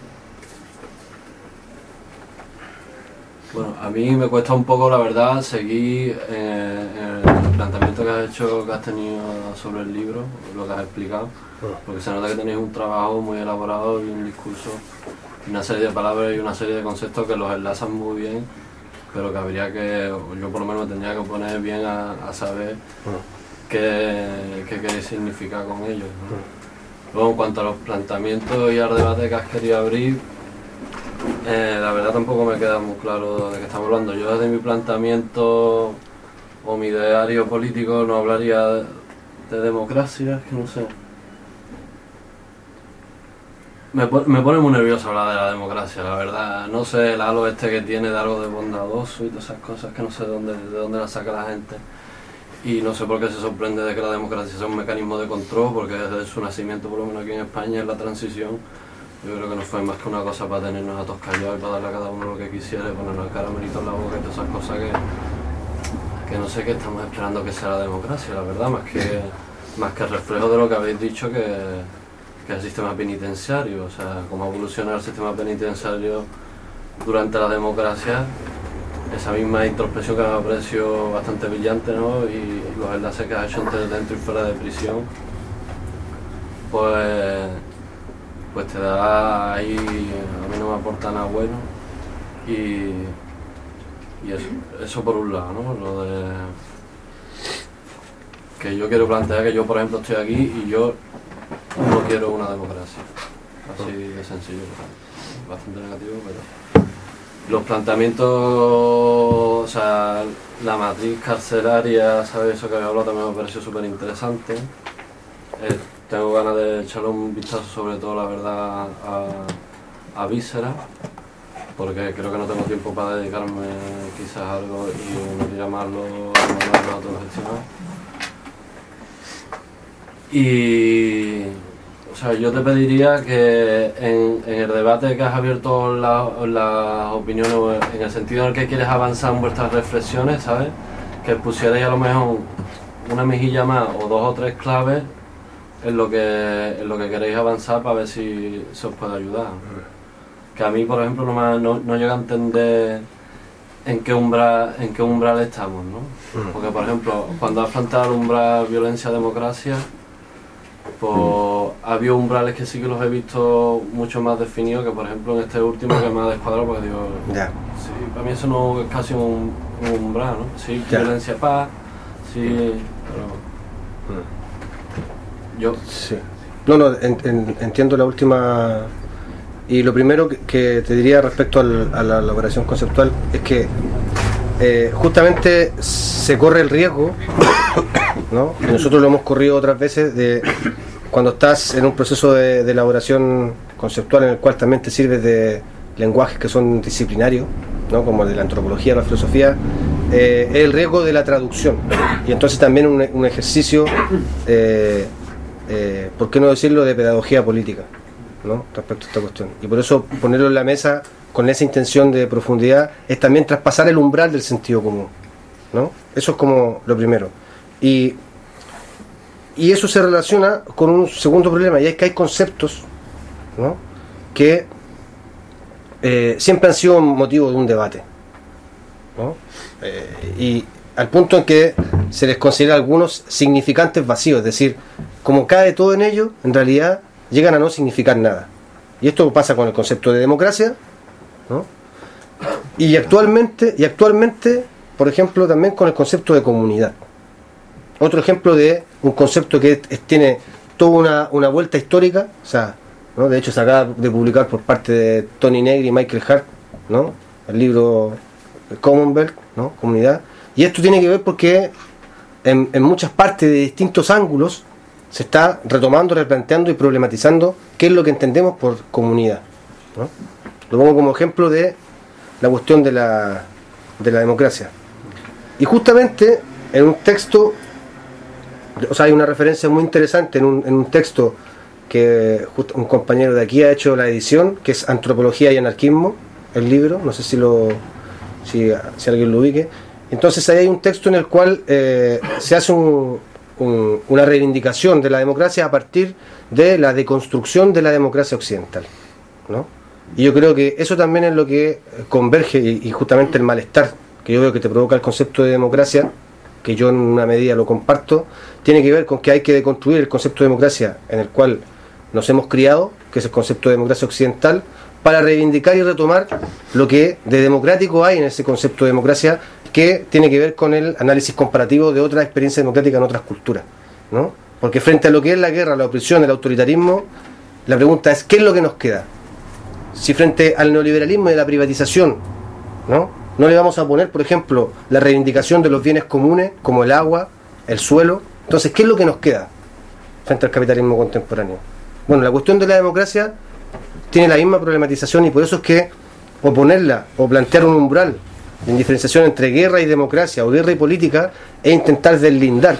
Bueno, a mí me cuesta un poco, la verdad, seguir eh, el planteamiento que has hecho, que has tenido sobre el libro, lo que has explicado, porque se nota que tenéis un trabajo muy elaborado y un discurso, una serie de palabras y una serie de conceptos que los enlazan muy bien, pero que habría que, yo por lo menos me tendría que poner bien a, a saber qué, qué, qué significa con ellos, ¿no? Luego, en cuanto a los planteamientos y al debate que has querido abrir, eh, la verdad tampoco me queda muy claro de qué estamos hablando. Yo desde mi planteamiento o mi ideario político no hablaría de, de democracia, es que no sé. Me, me pone muy nervioso hablar de la democracia, la verdad. No sé el halo este que tiene de algo de bondadoso y todas esas cosas que no sé de dónde, de dónde la saca la gente. Y no sé por qué se sorprende de que la democracia sea un mecanismo de control, porque desde su nacimiento, por lo menos aquí en España, en la transición, yo creo que no fue más que una cosa para tenernos a todos callados y para darle a cada uno lo que quisiera, y ponernos el caramelito en la boca y todas esas cosas que, que no sé qué estamos esperando que sea la democracia, la verdad, más que, más que el reflejo de lo que habéis dicho, que... que es el sistema penitenciario, o sea, cómo evoluciona el sistema penitenciario durante la democracia, esa misma introspección que me ha parecido bastante brillante, ¿no? Y los enlaces que has hecho entre dentro y fuera de prisión, pues, pues te da ahí, a mí no me aporta nada bueno, y, y eso, eso por un lado, ¿no? Lo de que yo quiero plantear que yo, por ejemplo, estoy aquí y yo no quiero una democracia, así de sencillo, bastante negativo, pero los planteamientos, o sea, la matriz carcelaria, ¿sabes? Eso que había hablado también me pareció súper interesante. Eh, tengo ganas de echarle un vistazo, sobre todo, la verdad, a, a Víscera, porque creo que no tengo tiempo para dedicarme quizás a algo y no llamarlo a autogestionar. Y, o sea, yo te pediría que en, en el debate que has abierto las la opiniones, en el sentido en el que quieres avanzar en vuestras reflexiones, ¿sabes? Que pusierais a lo mejor una mejilla más o dos o tres claves en lo que, en lo que queréis avanzar para ver si se os puede ayudar. Que a mí, por ejemplo, no, me, no, no llega a entender en qué umbral, en qué umbral estamos, ¿no? Porque, por ejemplo, cuando has planteado el umbral violencia-democracia, pues mm. ha habido umbrales que sí que los he visto mucho más definidos que por ejemplo en este último que me ha descuadrado porque digo, yeah. sí, para mí eso no es casi un, un umbral, ¿no? Sí, yeah. violencia, paz, sí, pero mm. yo... Sí. No, no, en, en, entiendo la última... Y lo primero que, que te diría respecto al, a la elaboración conceptual es que eh, justamente se corre el riesgo, ¿no? Y nosotros lo hemos corrido otras veces, de cuando estás en un proceso de, de elaboración conceptual en el cual también te sirves de lenguajes que son disciplinarios, ¿no? Como el de la antropología, la filosofía, eh, es el riesgo de la traducción. Y entonces también un, un ejercicio, eh, eh, ¿por qué no decirlo?, de pedagogía política, ¿no? Respecto a esta cuestión. Y por eso ponerlo en la mesa con esa intención de profundidad es también traspasar el umbral del sentido común, ¿no? Eso es como lo primero. Y, y eso se relaciona con un segundo problema, y es que hay conceptos, ¿no?, que eh, siempre han sido motivo de un debate, ¿no? Eh, y al punto en que se les considera algunos significantes vacíos, es decir, como cae todo en ello, en realidad llegan a no significar nada. Y esto pasa con el concepto de democracia, ¿no? Y actualmente, y actualmente, por ejemplo, también con el concepto de comunidad. Otro ejemplo de un concepto que es, tiene toda una, una vuelta histórica, o sea, ¿no? De hecho se acaba de publicar por parte de Tony Negri y Michael Hart, ¿no?, el libro Commonwealth, ¿no?, Comunidad. Y esto tiene que ver porque en, en muchas partes de distintos ángulos se está retomando, replanteando y problematizando qué es lo que entendemos por comunidad, ¿no? Lo pongo como ejemplo de la cuestión de la, de la democracia. Y justamente en un texto, o sea, hay una referencia muy interesante en un, en un texto que justo un compañero de aquí ha hecho la edición, que es Antropología y Anarquismo, el libro, no sé si lo si, si alguien lo ubique. Entonces ahí hay un texto en el cual eh, se hace un, un, una reivindicación de la democracia a partir de la deconstrucción de la democracia occidental, ¿no? Y yo creo que eso también es lo que converge y, y justamente el malestar que yo veo que te provoca el concepto de democracia, que yo en una medida lo comparto, tiene que ver con que hay que deconstruir el concepto de democracia en el cual nos hemos criado, que es el concepto de democracia occidental, para reivindicar y retomar lo que de democrático hay en ese concepto de democracia, que tiene que ver con el análisis comparativo de otras experiencias democráticas en otras culturas, ¿no? Porque frente a lo que es la guerra, la opresión, el autoritarismo, la pregunta es ¿qué es lo que nos queda? Si frente al neoliberalismo y a la privatización, ¿no?, no le vamos a poner, por ejemplo, la reivindicación de los bienes comunes, como el agua, el suelo, entonces ¿qué es lo que nos queda frente al capitalismo contemporáneo? Bueno, la cuestión de la democracia tiene la misma problematización, y por eso es que oponerla o plantear un umbral de diferenciación entre guerra y democracia o guerra y política es intentar deslindar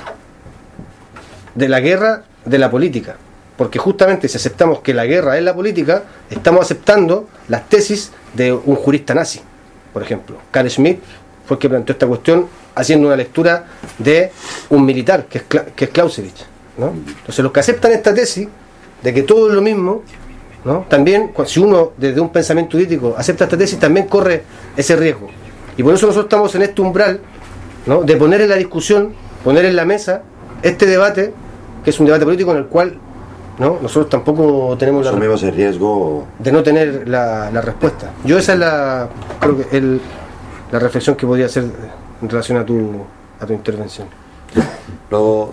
de la guerra de la política, porque justamente si aceptamos que la guerra es la política, estamos aceptando las tesis de un jurista nazi, por ejemplo. Carl Schmitt fue el que planteó esta cuestión haciendo una lectura de un militar que es, que es Clausewitz, ¿no? Entonces los que aceptan esta tesis de que todo es lo mismo, ¿no?, también, si uno desde un pensamiento crítico acepta esta tesis, también corre ese riesgo. Y por eso nosotros estamos en este umbral, ¿no?, de poner en la discusión, poner en la mesa este debate, que es un debate político en el cual, ¿no?, nosotros tampoco tenemos asumimos la, el riesgo de no tener la, la respuesta. Yo esa es la creo que el, la reflexión que podría hacer en relación a tu a tu intervención. Luego,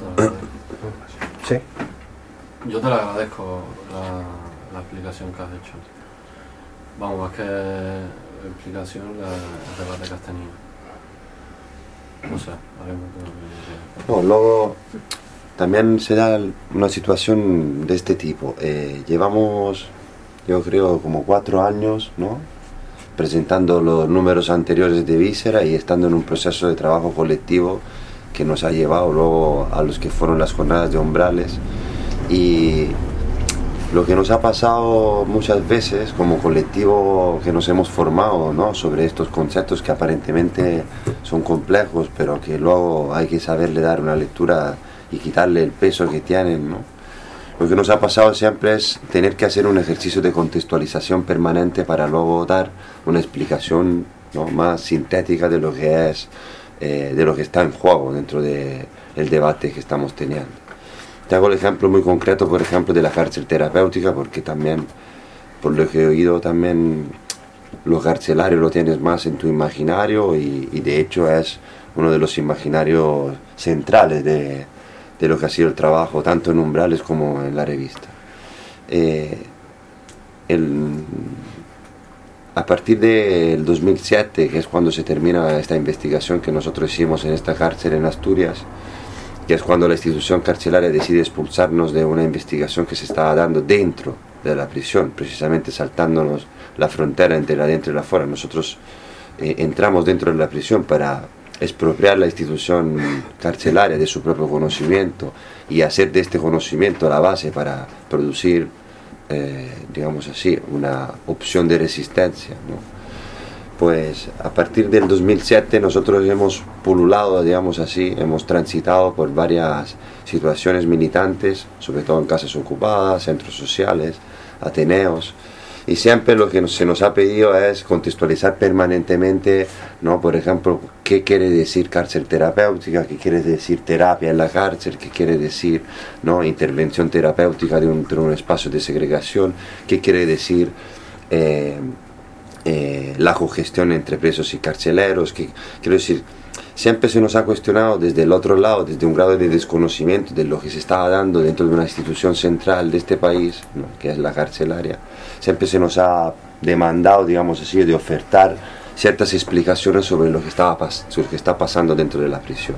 sí. Yo te lo agradezco la, la explicación que has hecho. Vamos, más que explicación, la, el debate que has tenido. No sé, haremos que... No, luego también se da una situación de este tipo. Eh, llevamos, yo creo, como cuatro años, ¿no?, presentando los números anteriores de Víscera y estando en un proceso de trabajo colectivo que nos ha llevado luego a los que fueron las jornadas de umbrales. Y lo que nos ha pasado muchas veces como colectivo que nos hemos formado, ¿no?, sobre estos conceptos que aparentemente son complejos, pero que luego hay que saberle dar una lectura y quitarle el peso que tienen, ¿no? Lo que nos ha pasado siempre es tener que hacer un ejercicio de contextualización permanente para luego dar una explicación, ¿no?, más sintética de lo que es, eh, de lo que está en juego dentro del debate que estamos teniendo. Te hago el ejemplo muy concreto, por ejemplo, de la cárcel terapéutica, porque también, por lo que he oído, también los carcelarios lo tienes más en tu imaginario y, y de hecho es uno de los imaginarios centrales de, de lo que ha sido el trabajo, tanto en Umbrales como en la revista. Eh, el, a partir del dos mil siete, que es cuando se termina esta investigación que nosotros hicimos en esta cárcel en Asturias, que es cuando la institución carcelaria decide expulsarnos de una investigación que se estaba dando dentro de la prisión, precisamente saltándonos la frontera entre la dentro y la fuera. Nosotros eh, entramos dentro de la prisión para expropiar la institución carcelaria de su propio conocimiento y hacer de este conocimiento la base para producir, eh, digamos así, una opción de resistencia, ¿no? Pues a partir del dos mil siete nosotros hemos pululado, digamos así, hemos transitado por varias situaciones militantes, sobre todo en casas ocupadas, centros sociales, ateneos, y siempre lo que nos, se nos ha pedido es contextualizar permanentemente, ¿no? Por ejemplo, qué quiere decir cárcel terapéutica, qué quiere decir terapia en la cárcel, qué quiere decir, ¿no? Intervención terapéutica de un, de un espacio de segregación, qué quiere decir eh, eh, la cogestión entre presos y carceleros, que, quiero decir, siempre se nos ha cuestionado desde el otro lado, desde un grado de desconocimiento de lo que se estaba dando dentro de una institución central de este país, ¿no? Que es la carcelaria. Siempre se nos ha demandado, digamos así, de ofertar ciertas explicaciones sobre lo que, estaba sobre lo que está pasando dentro de la prisión.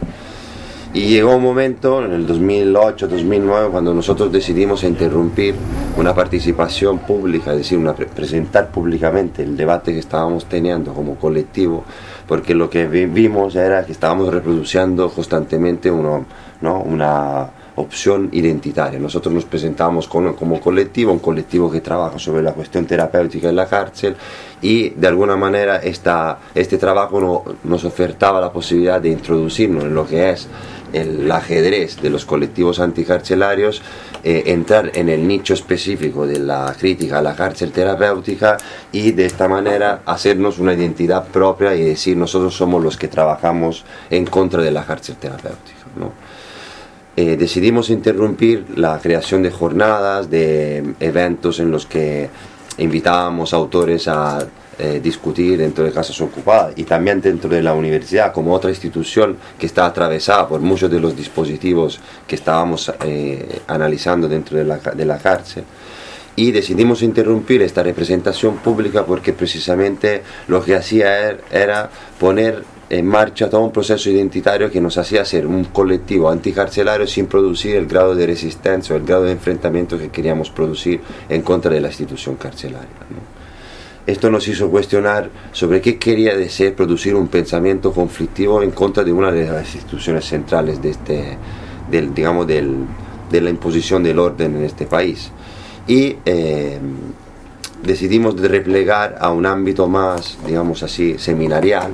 Y llegó un momento, en el dos mil ocho, dos mil nueve, cuando nosotros decidimos interrumpir una participación pública, es decir, una, presentar públicamente el debate que estábamos teniendo como colectivo, porque lo que vimos era que estábamos reproduciendo constantemente uno, ¿no? una opción identitaria. Nosotros nos presentamos con, como colectivo, un colectivo que trabaja sobre la cuestión terapéutica en la cárcel, y de alguna manera esta, este trabajo no, nos ofertaba la posibilidad de introducirnos en lo que es el ajedrez de los colectivos anticarcelarios, eh, entrar en el nicho específico de la crítica a la cárcel terapéutica y de esta manera hacernos una identidad propia y decir nosotros somos los que trabajamos en contra de la cárcel terapéutica, ¿no? Eh, decidimos interrumpir la creación de jornadas, de eventos en los que invitábamos autores a eh, discutir dentro de casas ocupadas y también dentro de la universidad como otra institución que está atravesada por muchos de los dispositivos que estábamos eh, analizando dentro de la, de la cárcel. Y decidimos interrumpir esta representación pública porque precisamente lo que hacía era, era poner en marcha todo un proceso identitario que nos hacía ser un colectivo anticarcelario sin producir el grado de resistencia o el grado de enfrentamiento que queríamos producir en contra de la institución carcelaria, ¿no? Esto nos hizo cuestionar sobre qué quería decir producir un pensamiento conflictivo en contra de una de las instituciones centrales de, este, del, digamos, del, de la imposición del orden en este país. Y eh, decidimos de replegar a un ámbito más, digamos así, seminarial.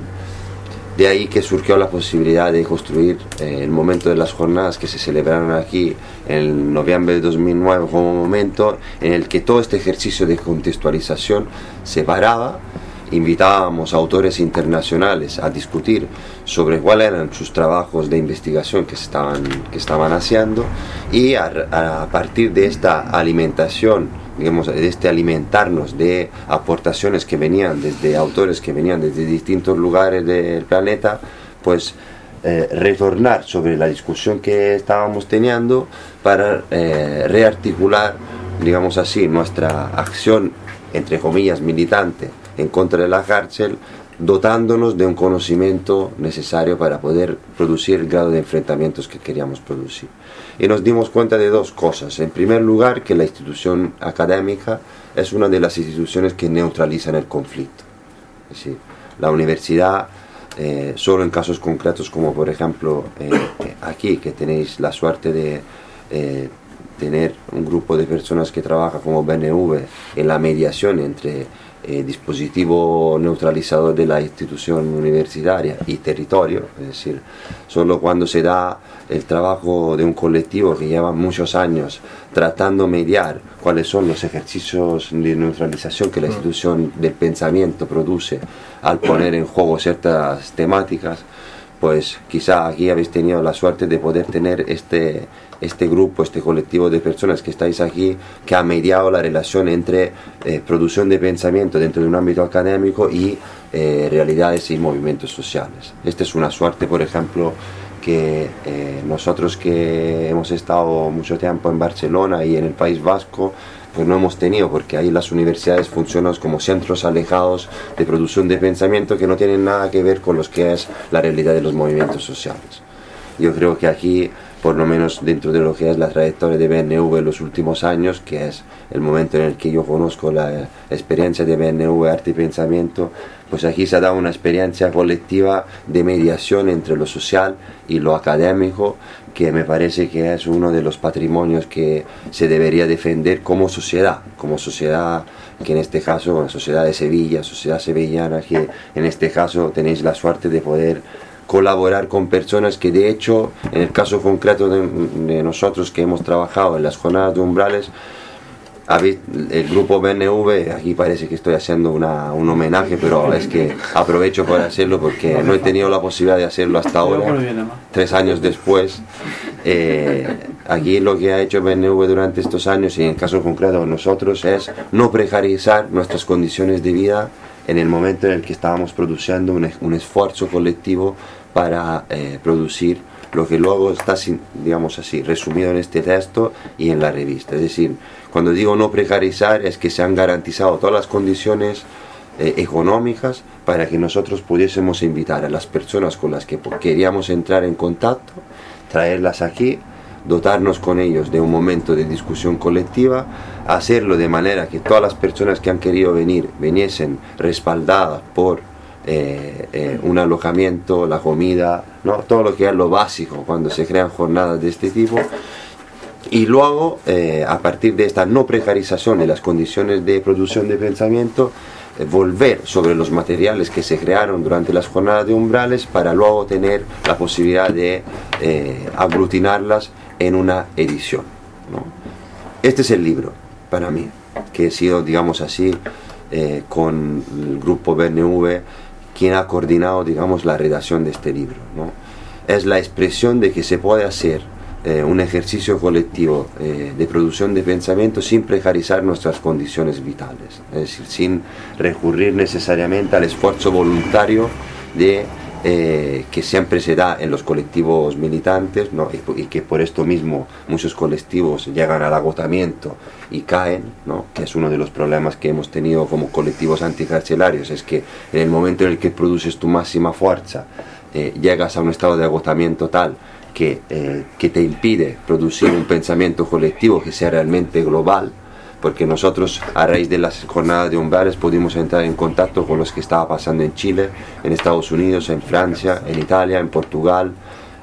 De ahí que surgió la posibilidad de construir eh, el momento de las jornadas que se celebraron aquí en noviembre de dos mil nueve como un momento en el que todo este ejercicio de contextualización se paraba. Invitábamos a autores internacionales a discutir sobre cuáles eran sus trabajos de investigación que estaban, que estaban haciendo, y a, a partir de esta alimentación, digamos, de este alimentarnos de aportaciones que venían desde autores que venían desde distintos lugares del planeta, pues eh, retornar sobre la discusión que estábamos teniendo para eh, rearticular, digamos así, nuestra acción, entre comillas, militante en contra de la cárcel, dotándonos de un conocimiento necesario para poder producir el grado de enfrentamientos que queríamos producir. Y nos dimos cuenta de dos cosas. En primer lugar, que la institución académica es una de las instituciones que neutralizan el conflicto. Es decir, la universidad, eh, solo en casos concretos como por ejemplo eh, aquí, que tenéis la suerte de eh, tener un grupo de personas que trabaja como B N V en la mediación entre Eh, dispositivo neutralizador de la institución universitaria y territorio, es decir, solo cuando se da el trabajo de un colectivo que lleva muchos años tratando de mediar cuáles son los ejercicios de neutralización que la institución del pensamiento produce al poner en juego ciertas temáticas, pues quizá aquí habéis tenido la suerte de poder tener este, este grupo, este colectivo de personas que estáis aquí, que ha mediado la relación entre eh, producción de pensamiento dentro de un ámbito académico y eh, realidades y movimientos sociales. Esta es una suerte, por ejemplo, que eh, nosotros que hemos estado mucho tiempo en Barcelona y en el País Vasco, pues no hemos tenido, porque ahí las universidades funcionan como centros alejados de producción de pensamiento que no tienen nada que ver con lo que es la realidad de los movimientos sociales. Yo creo que aquí, por lo menos dentro de lo que es la trayectoria de B N V en los últimos años, que es el momento en el que yo conozco la experiencia de B N V Arte y Pensamiento, pues aquí se ha dado una experiencia colectiva de mediación entre lo social y lo académico, que me parece que es uno de los patrimonios que se debería defender como sociedad, como sociedad que en este caso, la sociedad de Sevilla, sociedad sevillana, que en este caso tenéis la suerte de poder colaborar con personas que, de hecho, en el caso concreto de, de nosotros que hemos trabajado en las jornadas de umbrales, el grupo B N V, aquí parece que estoy haciendo una, un homenaje, pero es que aprovecho para hacerlo porque no he tenido la posibilidad de hacerlo hasta ahora, tres años después. Eh, aquí lo que ha hecho B N V durante estos años, y en el caso concreto de nosotros, es no precarizar nuestras condiciones de vida en el momento en el que estábamos produciendo un, un esfuerzo colectivo para eh, producir lo que luego está, digamos así, resumido en este texto y en la revista. Es decir, cuando digo no precarizar, es que se han garantizado todas las condiciones eh, económicas para que nosotros pudiésemos invitar a las personas con las que queríamos entrar en contacto, traerlas aquí, dotarnos con ellos de un momento de discusión colectiva, hacerlo de manera que todas las personas que han querido venir viniesen respaldadas por Eh, eh, un alojamiento, la comida, ¿no? Todo lo que es lo básico cuando se crean jornadas de este tipo, y luego eh, a partir de esta no precarización de las condiciones de producción de pensamiento, eh, volver sobre los materiales que se crearon durante las jornadas de umbrales para luego tener la posibilidad de eh, aglutinarlas en una edición, ¿no? Este es el libro para mí, que he sido, digamos así, eh, con el grupo B N V quien ha coordinado, digamos, la redacción de este libro, ¿no? Es la expresión de que se puede hacer eh, un ejercicio colectivo eh, de producción de pensamiento sin precarizar nuestras condiciones vitales, es decir, sin recurrir necesariamente al esfuerzo voluntario de Eh, que siempre se da en los colectivos militantes, ¿no? y, y que por esto mismo muchos colectivos llegan al agotamiento y caen, ¿no? Que es uno de los problemas que hemos tenido como colectivos anticarcelarios, es que en el momento en el que produces tu máxima fuerza eh, llegas a un estado de agotamiento tal que, eh, que te impide producir un pensamiento colectivo que sea realmente global, porque nosotros a raíz de las jornadas de umbrales pudimos entrar en contacto con los que estaba pasando en Chile, en Estados Unidos, en Francia, en Italia, en Portugal,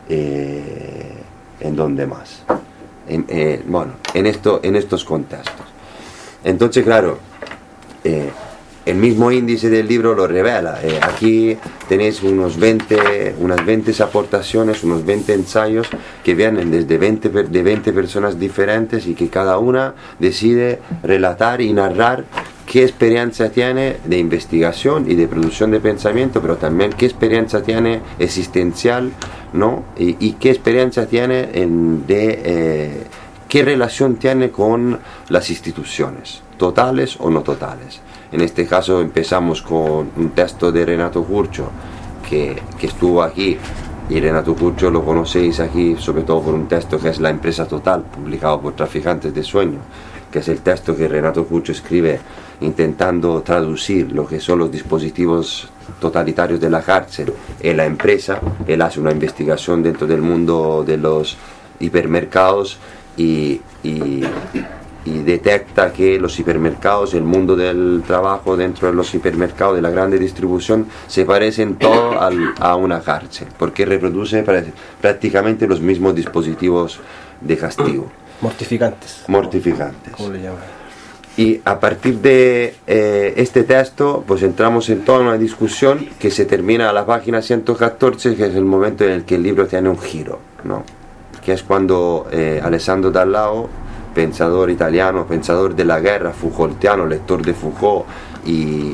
eh, en donde más, en, eh, bueno, en, esto, en estos contextos. Entonces, claro, eh, el mismo índice del libro lo revela. Eh, aquí tenéis unos veinte, unas veinte aportaciones, unos veinte ensayos que vienen desde veinte, de veinte personas diferentes y que cada una decide relatar y narrar qué experiencia tiene de investigación y de producción de pensamiento, pero también qué experiencia tiene existencial, ¿no? Y, y qué experiencia tiene en, de eh, qué relación tiene con las instituciones, totales o no totales. En este caso empezamos con un texto de Renato Curcio, que, que estuvo aquí, y Renato Curcio lo conocéis aquí sobre todo por un texto que es La empresa total, publicado por Traficantes de Sueño, que es el texto que Renato Curcio escribe intentando traducir lo que son los dispositivos totalitarios de la cárcel en la empresa. Él hace una investigación dentro del mundo de los hipermercados y, y y detecta que los hipermercados, el mundo del trabajo dentro de los hipermercados de la grande distribución se parecen todo al, a una cárcel, porque reproduce prácticamente los mismos dispositivos de castigo. Mortificantes. Mortificantes. ¿Cómo le llaman? Y a partir de eh, este texto, pues entramos en toda una discusión que se termina a la página ciento catorce, que es el momento en el que el libro tiene un giro, ¿no? Que es cuando eh, Alessandro Dallao, pensador italiano, pensador de la guerra, Foucaultiano, lector de Foucault y,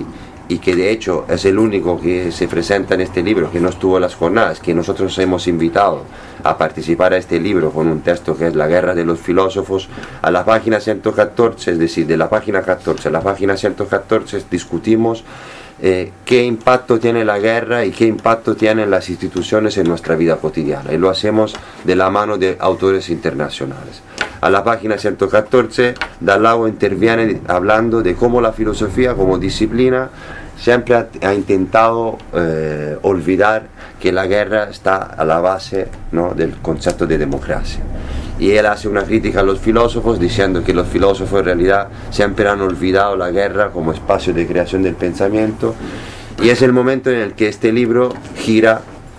y que de hecho es el único que se presenta en este libro, que no estuvo en las jornadas, que nosotros hemos invitado a participar a este libro con un texto que es La guerra de los filósofos, a la página ciento catorce, es decir, de la página catorce a la página ciento catorce discutimos eh, qué impacto tiene la guerra y qué impacto tienen las instituciones en nuestra vida cotidiana, y lo hacemos de la mano de autores internacionales. A la página ciento catorce, Dalao interviene hablando de cómo la filosofía como disciplina siempre ha, ha intentado eh, olvidar que la guerra está a la base, ¿no?, del concepto de democracia. Y él hace una crítica a los filósofos diciendo que los filósofos en realidad siempre han olvidado la guerra como espacio de creación del pensamiento, y es el momento en el que este libro gira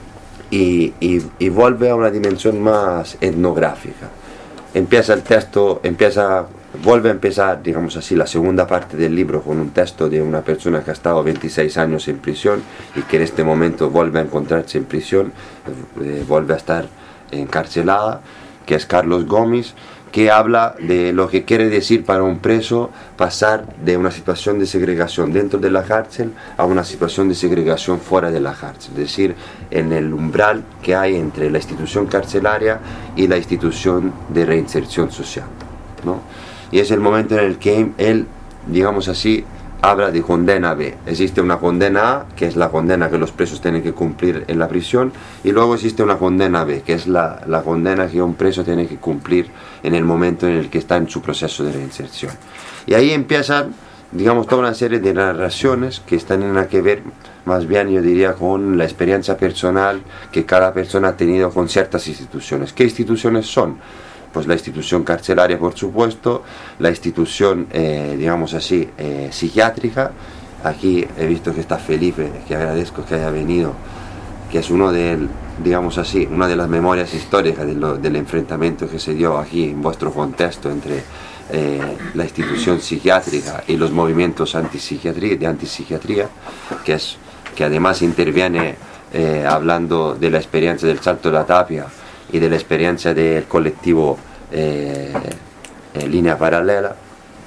y, y, y vuelve a una dimensión más etnográfica. Empieza el texto, empieza, vuelve a empezar, digamos así, la segunda parte del libro con un texto de una persona que ha estado veintiséis años en prisión y que en este momento vuelve a encontrarse en prisión, eh, vuelve a estar encarcelada, que es Carlos Gómez, que habla de lo que quiere decir para un preso pasar de una situación de segregación dentro de la cárcel a una situación de segregación fuera de la cárcel, es decir, en el umbral que hay entre la institución carcelaria y la institución de reinserción social, ¿no? Y es el momento en el que él, digamos así, habla de condena B. Existe una condena A, que es la condena que los presos tienen que cumplir en la prisión, y luego existe una condena B, que es la, la condena que un preso tiene que cumplir en el momento en el que está en su proceso de reinserción. Y ahí empiezan, digamos, toda una serie de narraciones que están en a que ver, más bien yo diría, con la experiencia personal que cada persona ha tenido con ciertas instituciones. ¿Qué instituciones son? Pues la institución carcelaria, por supuesto, la institución, eh, digamos así, eh, psiquiátrica. Aquí he visto que está Felipe, que agradezco que haya venido, que es uno de, digamos así, una de las memorias históricas de lo, del enfrentamiento que se dio aquí en vuestro contexto entre eh, la institución psiquiátrica y los movimientos antipsiquiatría, de antipsiquiatría, que, es, que además interviene eh, hablando de la experiencia del Salto de la Tapia y de la experiencia del colectivo eh, eh, Línea Paralela.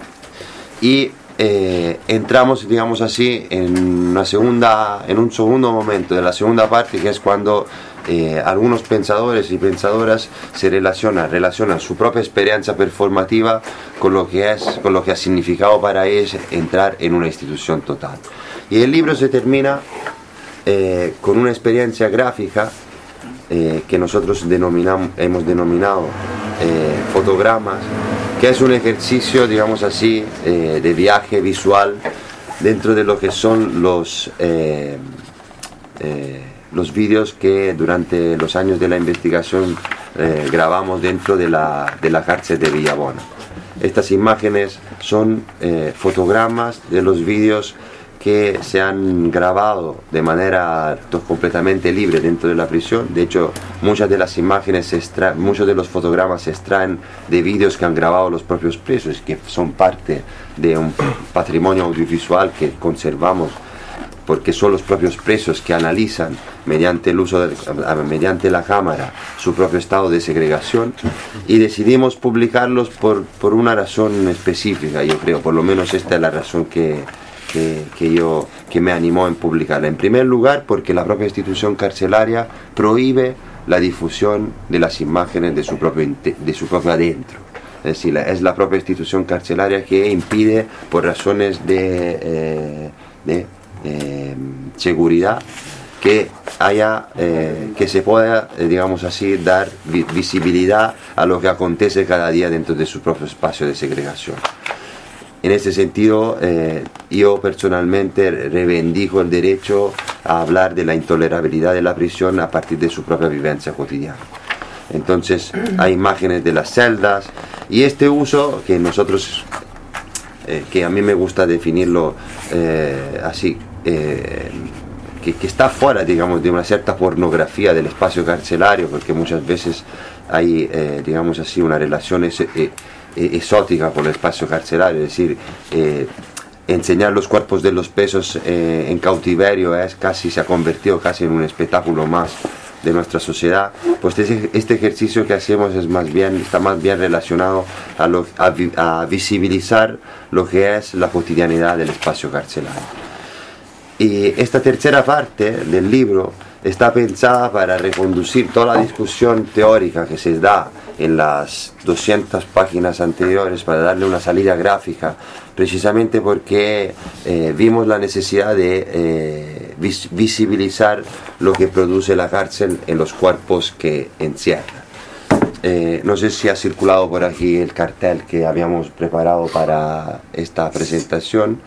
Y eh, entramos, digamos así, en, una segunda, en un segundo momento de la segunda parte, que es cuando eh, algunos pensadores y pensadoras se relacionan, relacionan su propia experiencia performativa con lo que es, con lo que ha significado para ellos entrar en una institución total. Y el libro se termina eh, con una experiencia gráfica Eh, que nosotros denominamos, hemos denominado eh, fotogramas, que es un ejercicio, digamos así, eh, de viaje visual dentro de lo que son los, eh, eh, los vídeos que durante los años de la investigación eh, grabamos dentro de la, de la cárcel de Villabona. Estas imágenes son eh, fotogramas de los vídeos que se han grabado de manera completamente libre dentro de la prisión. De hecho, muchas de las imágenes, se extraen, muchos de los fotogramas se extraen de vídeos que han grabado los propios presos, que son parte de un patrimonio audiovisual que conservamos, porque son los propios presos que analizan mediante el uso de, mediante la cámara su propio estado de segregación, y decidimos publicarlos por, por una razón específica, yo creo, por lo menos esta es la razón que Que, que, yo, que me animó en publicarla. En primer lugar, porque la propia institución carcelaria prohíbe la difusión de las imágenes de su propio, de su propio adentro. Es decir, la, es la propia institución carcelaria que impide, por razones de, eh, de eh, seguridad, que haya, eh, que se pueda, eh, digamos así, dar vi visibilidad a lo que acontece cada día dentro de su propio espacio de segregación. En ese sentido, eh, yo personalmente reivindico el derecho a hablar de la intolerabilidad de la prisión a partir de su propia vivencia cotidiana. Entonces, hay imágenes de las celdas, y este uso que nosotros, eh, que a mí me gusta definirlo eh, así, eh, que, que está fuera, digamos, de una cierta pornografía del espacio carcelario, porque muchas veces hay, eh, digamos así, una relación ese, eh, exótica por el espacio carcelario, es decir, eh, enseñar los cuerpos de los presos eh, en cautiverio es casi, se ha convertido casi en un espectáculo más de nuestra sociedad. Pues este, este ejercicio que hacemos es más bien, está más bien relacionado a, lo, a, a visibilizar lo que es la cotidianidad del espacio carcelario. Y esta tercera parte del libro está pensada para reconducir toda la discusión teórica que se da en las doscientas páginas anteriores, para darle una salida gráfica, precisamente porque eh, vimos la necesidad de eh, vis visibilizar lo que produce la cárcel en los cuerpos que encierra. Eh, no sé si ha circulado por aquí el cartel que habíamos preparado para esta presentación.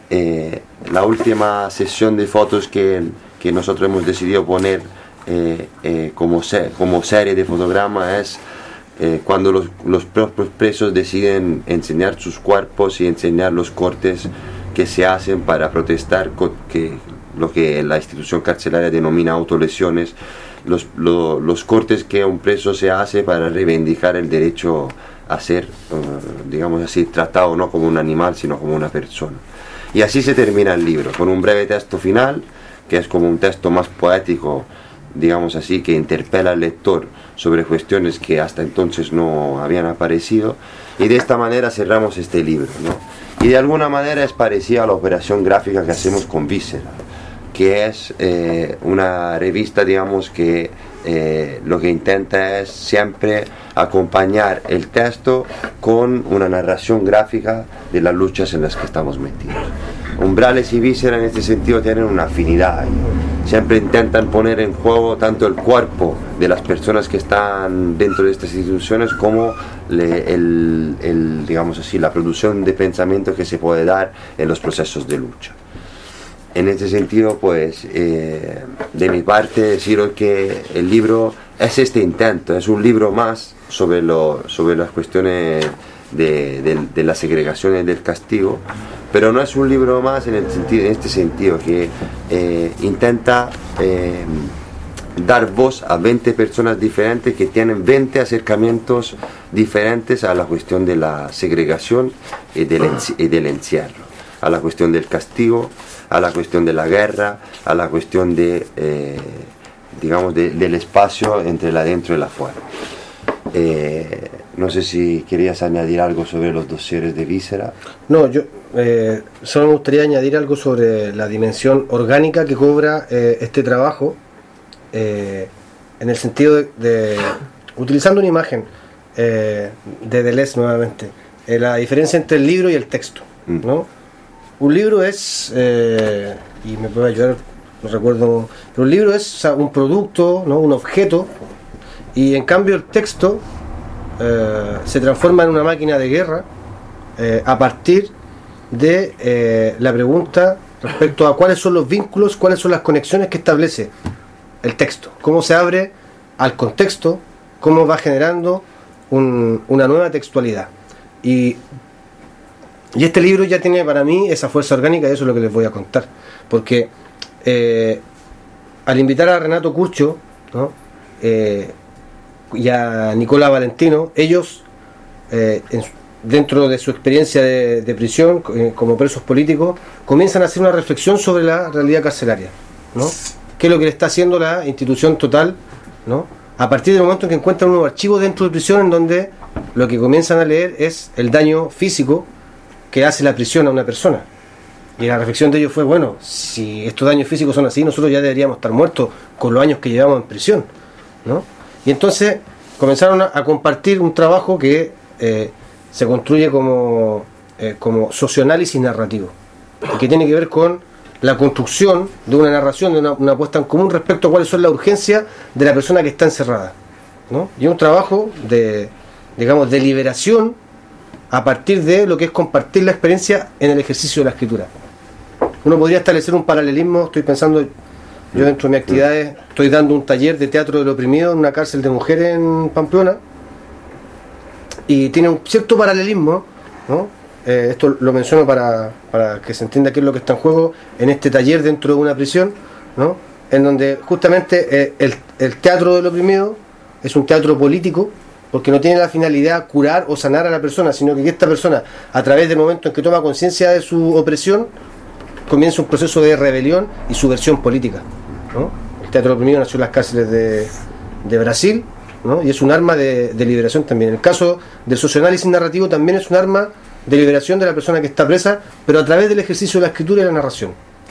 Eh, la última sesión de fotos que, que nosotros hemos decidido poner eh, eh, como, se, como serie de fotogramas es eh, cuando los, los propios presos deciden enseñar sus cuerpos y enseñar los cortes que se hacen para protestar con que, lo que la institución carcelaria denomina autolesiones, los, lo, los cortes que un preso se hace para reivindicar el derecho a ser, uh, digamos así, tratado no como un animal sino como una persona. Y así se termina el libro, con un breve texto final, que es como un texto más poético, digamos así, que interpela al lector sobre cuestiones que hasta entonces no habían aparecido, y de esta manera cerramos este libro, ¿no? Y de alguna manera es parecida a la operación gráfica que hacemos con Víscera, que es eh, una revista, digamos, que eh, lo que intenta es siempre acompañar el texto con una narración gráfica de las luchas en las que estamos metidos. Umbrales y Víscera en este sentido tienen una afinidad, ¿no? Siempre intentan poner en juego tanto el cuerpo de las personas que están dentro de estas instituciones como le, el, el, digamos así, la producción de pensamiento que se puede dar en los procesos de lucha. En este sentido, pues, eh, de mi parte, deciros que el libro es este intento, es un libro más sobre, lo, sobre las cuestiones de, de, de la segregación y del castigo, pero no es un libro más en, el sentido, en este sentido, que eh, intenta eh, dar voz a veinte personas diferentes que tienen veinte acercamientos diferentes a la cuestión de la segregación y del, y del encierro, a la cuestión del castigo, a la cuestión de la guerra, a la cuestión de, eh, digamos, de, del espacio entre el adentro y el afuera. Eh, no sé si querías añadir algo sobre los dosieres de Víscera. No, yo eh, solo me gustaría añadir algo sobre la dimensión orgánica que cobra eh, este trabajo, eh, en el sentido de, de utilizando una imagen eh, de Deleuze nuevamente, eh, la diferencia entre el libro y el texto, mm. ¿no? Un libro es, eh, y me puede ayudar, no recuerdo, pero un libro es, o sea, un producto, ¿no? Un objeto, y en cambio el texto eh, se transforma en una máquina de guerra eh, a partir de eh, la pregunta respecto a cuáles son los vínculos, cuáles son las conexiones que establece el texto, cómo se abre al contexto, cómo va generando un, una nueva textualidad. Y Y este libro ya tiene para mí esa fuerza orgánica, y eso es lo que les voy a contar. Porque eh, al invitar a Renato Curcio, ¿no? eh, y a Nicola Valentino, ellos, eh, en, dentro de su experiencia de, de prisión, eh, como presos políticos, comienzan a hacer una reflexión sobre la realidad carcelaria, ¿no? ¿Qué es lo que le está haciendo la institución total, ¿no? A partir del momento en que encuentran un nuevo archivo dentro de prisión, en donde lo que comienzan a leer es el daño físico que hace la prisión a una persona. Y la reflexión de ellos fue, bueno, si estos daños físicos son así, nosotros ya deberíamos estar muertos con los años que llevamos en prisión, ¿no? Y entonces comenzaron a, a compartir un trabajo que eh, se construye como, eh, como socioanálisis narrativo, y que tiene que ver con la construcción de una narración, de una, una puesta en común respecto a cuáles son las urgencias de la persona que está encerrada, ¿no? Y un trabajo de, digamos, de liberación a partir de lo que es compartir la experiencia en el ejercicio de la escritura. Uno podría establecer un paralelismo, estoy pensando, yo dentro de mis actividades estoy dando un taller de teatro del oprimido en una cárcel de mujeres en Pamplona, y tiene un cierto paralelismo, ¿no? Eh, esto lo menciono para, para que se entienda qué es lo que está en juego en este taller dentro de una prisión, ¿no? En donde justamente eh, el, el teatro del oprimido es un teatro político, porque no tiene la finalidad curar o sanar a la persona, sino que esta persona, a través del momento en que toma conciencia de su opresión, comienza un proceso de rebelión y subversión política, ¿no? El teatro oprimido nació en las cárceles de, de Brasil, ¿no? Y es un arma de, de liberación también. En el caso del socioanálisis narrativo también es un arma de liberación de la persona que está presa, pero a través del ejercicio de la escritura y la narración,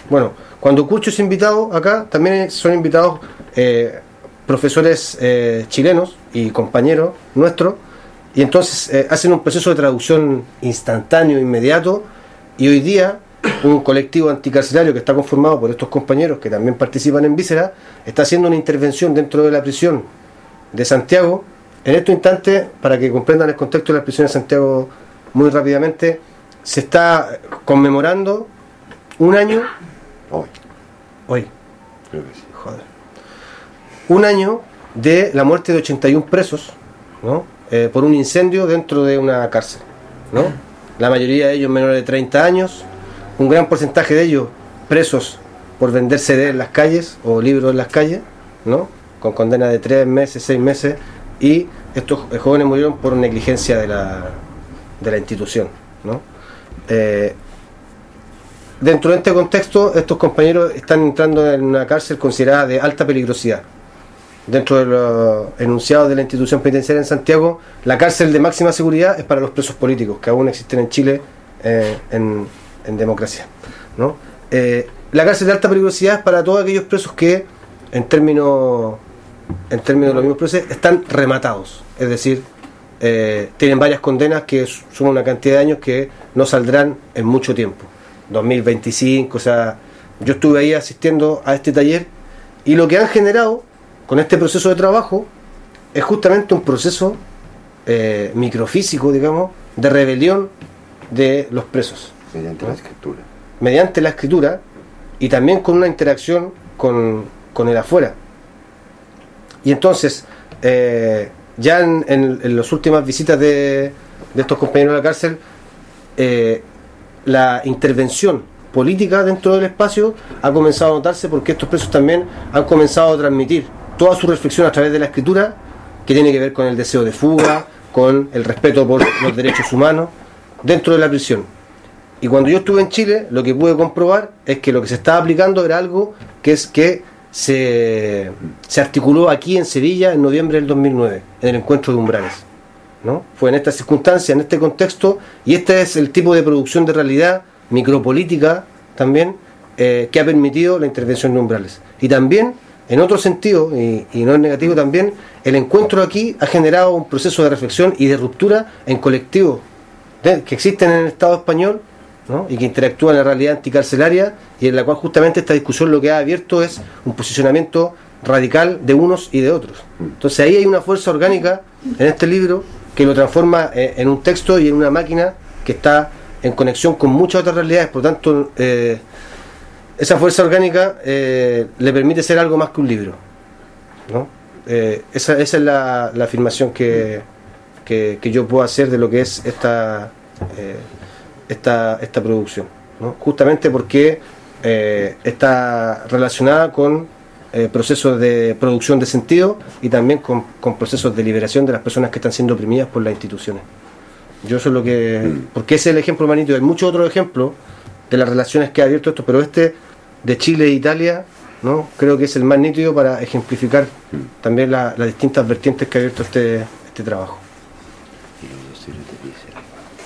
Bueno, cuando Curcho es invitado acá, también son invitados eh, profesores eh, chilenos y compañeros nuestros, y entonces eh, hacen un proceso de traducción instantáneo, inmediato, y hoy día un colectivo anticarcelario que está conformado por estos compañeros que también participan en Víscera está haciendo una intervención dentro de la prisión de Santiago. En estos instantes, para que comprendan el contexto de la prisión de Santiago muy rápidamente, se está conmemorando un año Hoy. hoy Creo que sí. joder un año de la muerte de ochenta y uno presos, ¿no? Eh, por un incendio dentro de una cárcel, ¿no? La mayoría de ellos menores de treinta años, un gran porcentaje de ellos presos por vender C D en las calles o libros en las calles, ¿no? Con condena de tres meses, seis meses, y estos jóvenes murieron por negligencia de la, de la institución, ¿no? Eh, dentro de este contexto, estos compañeros están entrando en una cárcel considerada de alta peligrosidad. Dentro de los enunciados de la institución penitenciaria en Santiago, la cárcel de máxima seguridad es para los presos políticos, que aún existen en Chile eh, en, en democracia, ¿no? Eh, la cárcel de alta peligrosidad es para todos aquellos presos que, en términos en términos de los mismos presos, están rematados, es decir, eh, tienen varias condenas que suman una cantidad de años que no saldrán en mucho tiempo, dos mil veinticinco, o sea, yo estuve ahí asistiendo a este taller, y lo que han generado con este proceso de trabajo es justamente un proceso eh, microfísico, digamos, de rebelión de los presos. Mediante ¿no? la escritura. Mediante la escritura, y también con una interacción con, con el afuera. Y entonces, eh, ya en, en, en las últimas visitas de, de estos compañeros de la cárcel, eh, la intervención política dentro del espacio ha comenzado a notarse, porque estos presos también han comenzado a transmitir toda su reflexión a través de la escritura, que tiene que ver con el deseo de fuga, con el respeto por los derechos humanos dentro de la prisión. Y cuando yo estuve en Chile, lo que pude comprobar es que lo que se estaba aplicando era algo que es que se, se articuló aquí en Sevilla en noviembre del dos mil nueve, en el encuentro de umbrales, ¿no? Fue en esta circunstancia, en este contexto, y este es el tipo de producción de realidad micropolítica también eh, que ha permitido la intervención de umbrales. Y también, en otro sentido, y, y no es negativo también, el encuentro aquí ha generado un proceso de reflexión y de ruptura en colectivos de, que existen en el Estado español, ¿no? Y que interactúan en la realidad anticarcelaria, y en la cual justamente esta discusión lo que ha abierto es un posicionamiento radical de unos y de otros. Entonces ahí hay una fuerza orgánica en este libro que lo transforma eh, en un texto y en una máquina que está en conexión con muchas otras realidades. Por lo tanto, eh, esa fuerza orgánica eh, le permite ser algo más que un libro, ¿no? Eh, esa, esa es la, la afirmación que, que, que yo puedo hacer de lo que es esta eh, esta, esta producción, ¿no? Justamente porque eh, está relacionada con eh, procesos de producción de sentido, y también con, con procesos de liberación de las personas que están siendo oprimidas por las instituciones. Yo eso es lo que... porque ese es el ejemplo más nítido. Hay muchos otros ejemplos de las relaciones que ha abierto esto, pero este de Chile e Italia, ¿no? Creo que es el más nítido para ejemplificar también la, las distintas vertientes que ha abierto este, este trabajo. Y los dosieres de Víscera.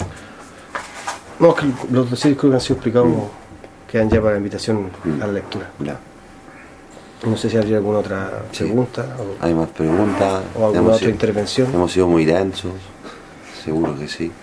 No, que los dosieres creo que han sido explicados, mm. quedan ya para la invitación mm. a la lectura. Ya. No sé si habría alguna otra Sí. pregunta o, Hay más preguntas. o alguna hemos otra sido, intervención. Hemos sido muy densos. Seguro que sí.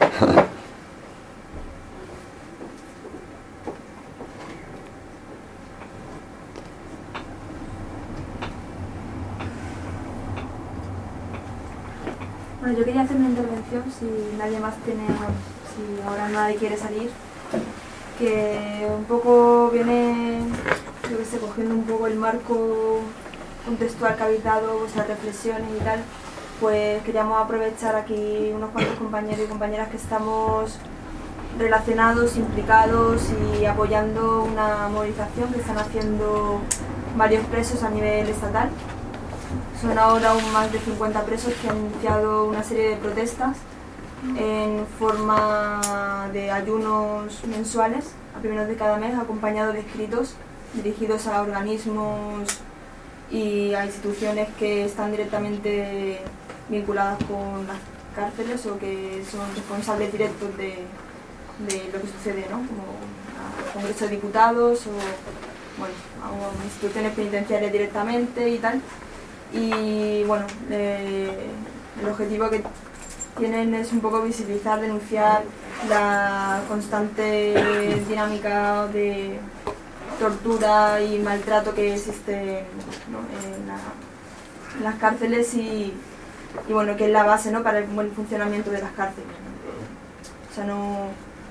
Bueno, yo quería hacer una intervención, si nadie más tiene, bueno, si ahora nadie quiere salir, que un poco viene, yo que sé, cogiendo un poco el marco contextual que habéis dado, vuestras reflexiones y tal, pues queríamos aprovechar aquí unos cuantos compañeros y compañeras que estamos relacionados, implicados y apoyando una movilización que están haciendo varios presos a nivel estatal. Son ahora aún más de cincuenta presos que han iniciado una serie de protestas en forma de ayunos mensuales a primeros de cada mes, acompañados de escritos dirigidos a organismos y a instituciones que están directamente vinculadas con las cárceles o que son responsables directos de, de lo que sucede, ¿no? Como la Congreso de Diputados o, bueno, a instituciones penitenciarias directamente y tal. Y bueno, eh, el objetivo que tienen es un poco visibilizar, denunciar la constante dinámica de tortura y maltrato que existe, ¿no?, en, la, en las cárceles y, y bueno, que es la base, ¿no?, para el buen funcionamiento de las cárceles, ¿no? O sea, no...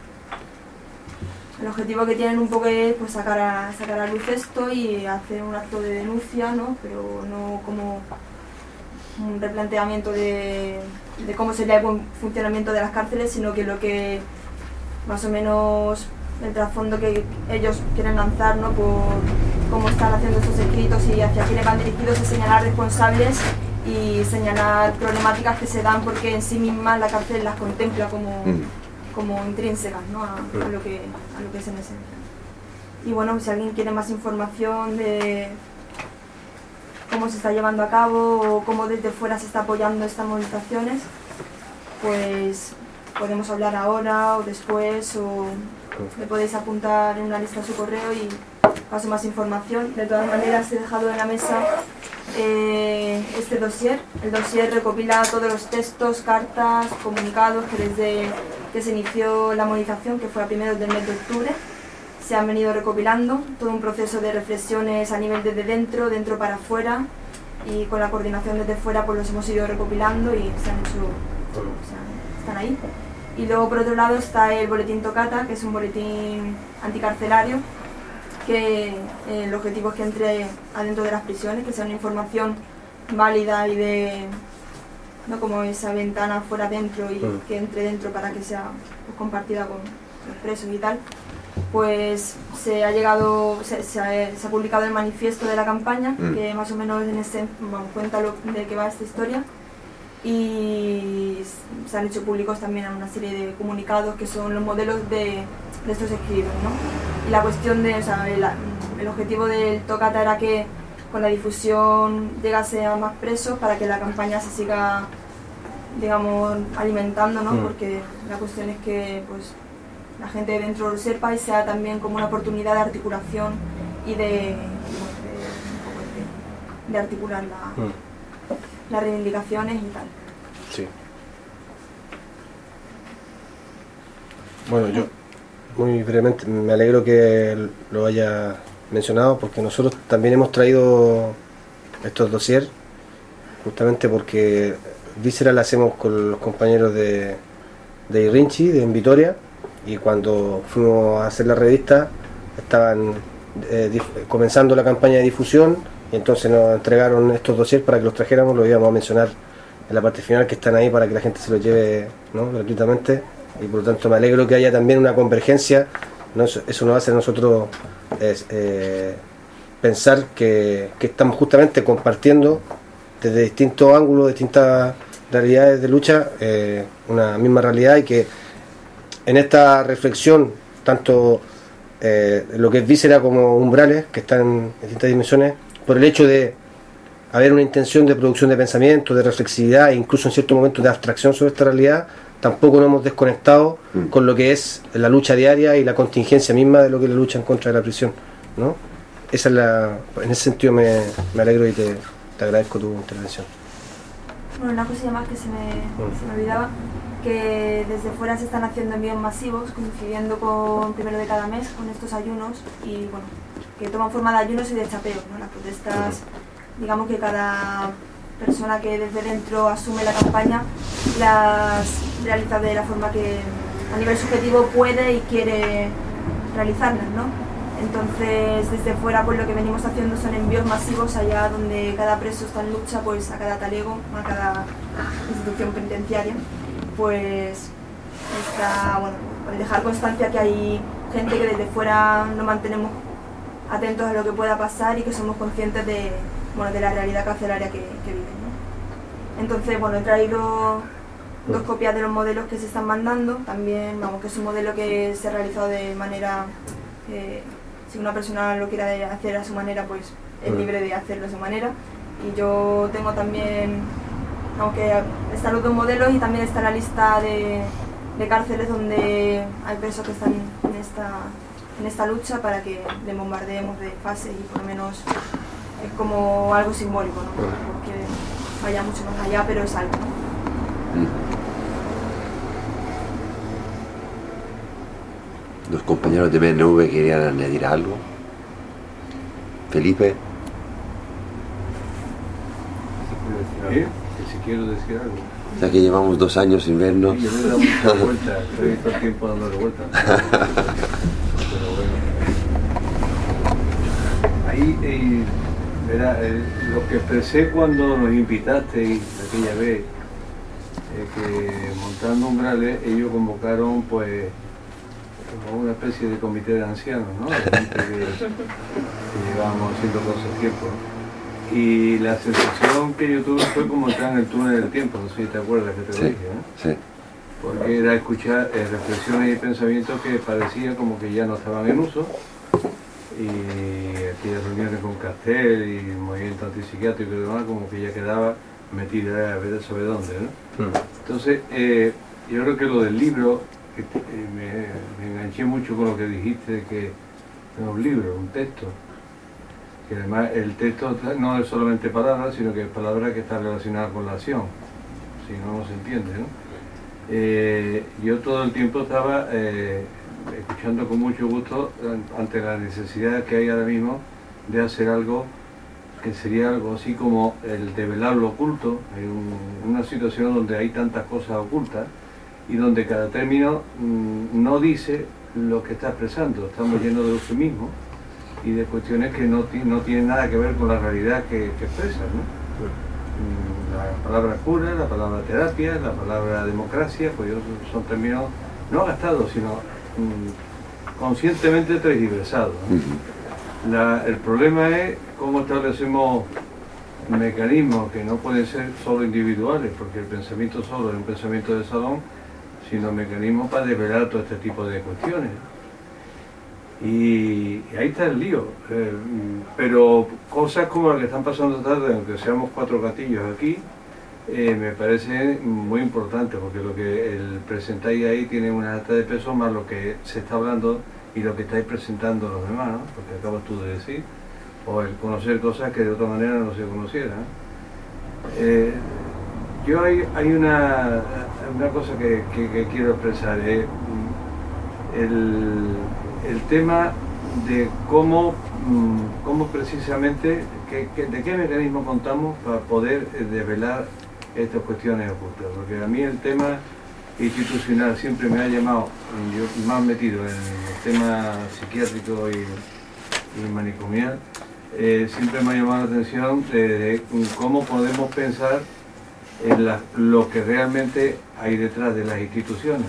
El objetivo que tienen un poco es pues sacar a, sacar a luz esto y hacer un acto de denuncia, ¿no?, pero no como un replanteamiento de, de cómo sería el buen funcionamiento de las cárceles, sino que lo que más o menos el trasfondo que ellos quieren lanzar, ¿no?, por cómo están haciendo estos escritos y hacia quiénes van dirigidos, es señalar responsables y señalar problemáticas que se dan porque en sí mismas la cárcel las contempla como, como intrínsecas, ¿no?, a, a, lo que, a lo que es en esencia. Y bueno, si alguien quiere más información de cómo se está llevando a cabo o cómo desde fuera se está apoyando estas movilizaciones, pues podemos hablar ahora o después, o le podéis apuntar en una lista a su correo y paso más información. De todas maneras, he dejado en la mesa eh, este dossier. El dossier recopila todos los textos, cartas, comunicados que desde que se inició la movilización, que fue a primeros del mes de octubre, se han venido recopilando. Todo un proceso de reflexiones a nivel desde dentro, dentro para afuera, y con la coordinación desde fuera pues los hemos ido recopilando y se han hecho, o sea, están ahí. Y luego por otro lado está el boletín Tocata, que es un boletín anticarcelario, que eh, el objetivo es que entre adentro de las prisiones, que sea una información válida y de, no como esa ventana fuera dentro y mm. que entre dentro para que sea pues, compartida con los presos y tal. Pues se ha llegado, se, se, ha, se ha publicado el manifiesto de la campaña, mm. que más o menos en ese, bueno, cuenta lo, de qué va esta historia. Y se han hecho públicos también una serie de comunicados que son los modelos de, de estos escritos, ¿no? Y la cuestión de, o sea, el, el objetivo del Tocata era que con la difusión llegase a más presos para que la campaña se siga, digamos, alimentando, ¿no? Mm. Porque la cuestión es que pues la gente dentro lo sepa y sea también como una oportunidad de articulación y de, de, de, de articular la... Mm. las reivindicaciones y tal. Sí. Bueno, yo muy brevemente me alegro que lo haya mencionado porque nosotros también hemos traído estos dossiers justamente porque Víscera la hacemos con los compañeros de, de Irrinchi, de en Vitoria, y cuando fuimos a hacer la revista estaban eh, dif- comenzando la campaña de difusión. Y entonces nos entregaron estos dossiers para que los trajéramos, los íbamos a mencionar en la parte final, que están ahí para que la gente se los lleve, ¿no?, gratuitamente, y por lo tanto me alegro que haya también una convergencia, ¿no? Eso, eso nos hace a nosotros es, eh, pensar que, que estamos justamente compartiendo desde distintos ángulos, distintas realidades de lucha, eh, una misma realidad, y que en esta reflexión, tanto eh, lo que es Víscera como Umbrales, que están en distintas dimensiones, por el hecho de haber una intención de producción de pensamiento, de reflexividad e incluso en ciertos momentos de abstracción sobre esta realidad, tampoco nos hemos desconectado mm. con lo que es la lucha diaria y la contingencia misma de lo que es la lucha en contra de la prisión, ¿no? Esa es la, en ese sentido me, me alegro y te, te agradezco tu intervención. Bueno, una cosilla más que se me, mm. se me olvidaba, que desde fuera se están haciendo envíos masivos coincidiendo con primero de cada mes con estos ayunos y bueno, que toman forma de ayunos y de chapeos, ¿no? Las protestas, digamos que cada persona que desde dentro asume la campaña las realiza de la forma que a nivel subjetivo puede y quiere realizarlas, ¿no? Entonces desde fuera pues lo que venimos haciendo son envíos masivos allá donde cada preso está en lucha, pues a cada talego, a cada institución penitenciaria, pues está, bueno, dejar constancia que hay gente que desde fuera nos mantenemos atentos a lo que pueda pasar y que somos conscientes de, bueno, de la realidad carcelaria que, que viven, ¿no? Entonces, bueno, he traído dos copias de los modelos que se están mandando, también, vamos, que es un modelo que se ha realizado de manera, eh, si una persona lo quiere hacer a su manera, pues es libre de hacerlo a su manera, y yo tengo también, aunque están los dos modelos y también está la lista de, de cárceles donde hay presos que están en esta en esta lucha para que le bombardeemos de fases y por lo menos es como algo simbólico, ¿no? Porque vaya mucho más allá, pero es algo, ¿no? Los compañeros de B N V querían añadir algo. Felipe. ¿Eh? Que si quiero decir algo. Ya que llevamos dos años sin vernos. Sí, yo le he dado muchas vueltas, estoy todo el tiempo dándole vueltas. Pero bueno. Ahí, eh, verá, eh, lo que expresé cuando nos invitasteis aquella vez, eh, que montando umbrales, ellos convocaron pues como una especie de comité de ancianos, ¿no? De gente que, que llevábamos haciendo cosas tiempo, ¿no? Y la sensación que yo tuve fue como entrar en el túnel del tiempo, no sé si te acuerdas que te lo Sí, dije, ¿no? sí. Porque era escuchar eh, reflexiones y pensamientos que parecía como que ya no estaban en uso, y aquellas reuniones con Castel y el movimiento antipsiquiátrico y demás, como que ya quedaba metida a ver sobre dónde, ¿no? Mm. Entonces, eh, yo creo que lo del libro, que, eh, me, me enganché mucho con lo que dijiste, de que es un libro, un texto, que además el texto no es solamente palabras, sino que es palabra que está relacionada con la acción, si no, no se entiende, ¿no? Eh, yo todo el tiempo estaba eh, escuchando con mucho gusto ante la necesidad que hay ahora mismo de hacer algo que sería algo así como el develar lo oculto, en un, una situación donde hay tantas cosas ocultas y donde cada término mmm, no dice lo que está expresando. Estamos llenos de eufemismos y de cuestiones que no, no tienen nada que ver con la realidad que, que expresan, ¿no? La palabra cura, la palabra terapia, la palabra democracia, pues son términos no gastados, sino mmm, conscientemente transversados, ¿no? La, el problema es cómo establecemos mecanismos que no pueden ser solo individuales, porque el pensamiento solo es un pensamiento de salón, sino mecanismos para desvelar todo este tipo de cuestiones. Y, y ahí está el lío. Eh, pero cosas como las que están pasando esta tarde, aunque seamos cuatro gatillos aquí, eh, me parece muy importante, porque lo que el presentáis ahí tiene una alta de peso más lo que se está hablando y lo que estáis presentando los demás, ¿no? Porque acabas tú de decir, o el conocer cosas que de otra manera no se conocieran. Eh, yo hay, hay una, una cosa que, que, que quiero expresar, eh, el, el tema de cómo, cómo precisamente, que, que, de qué mecanismo contamos para poder desvelar estas cuestiones ocultas, porque a mí el tema institucional siempre me ha llamado, yo más metido en el tema psiquiátrico y, y manicomial, eh, siempre me ha llamado la atención de, de cómo podemos pensar en la, lo que realmente hay detrás de las instituciones.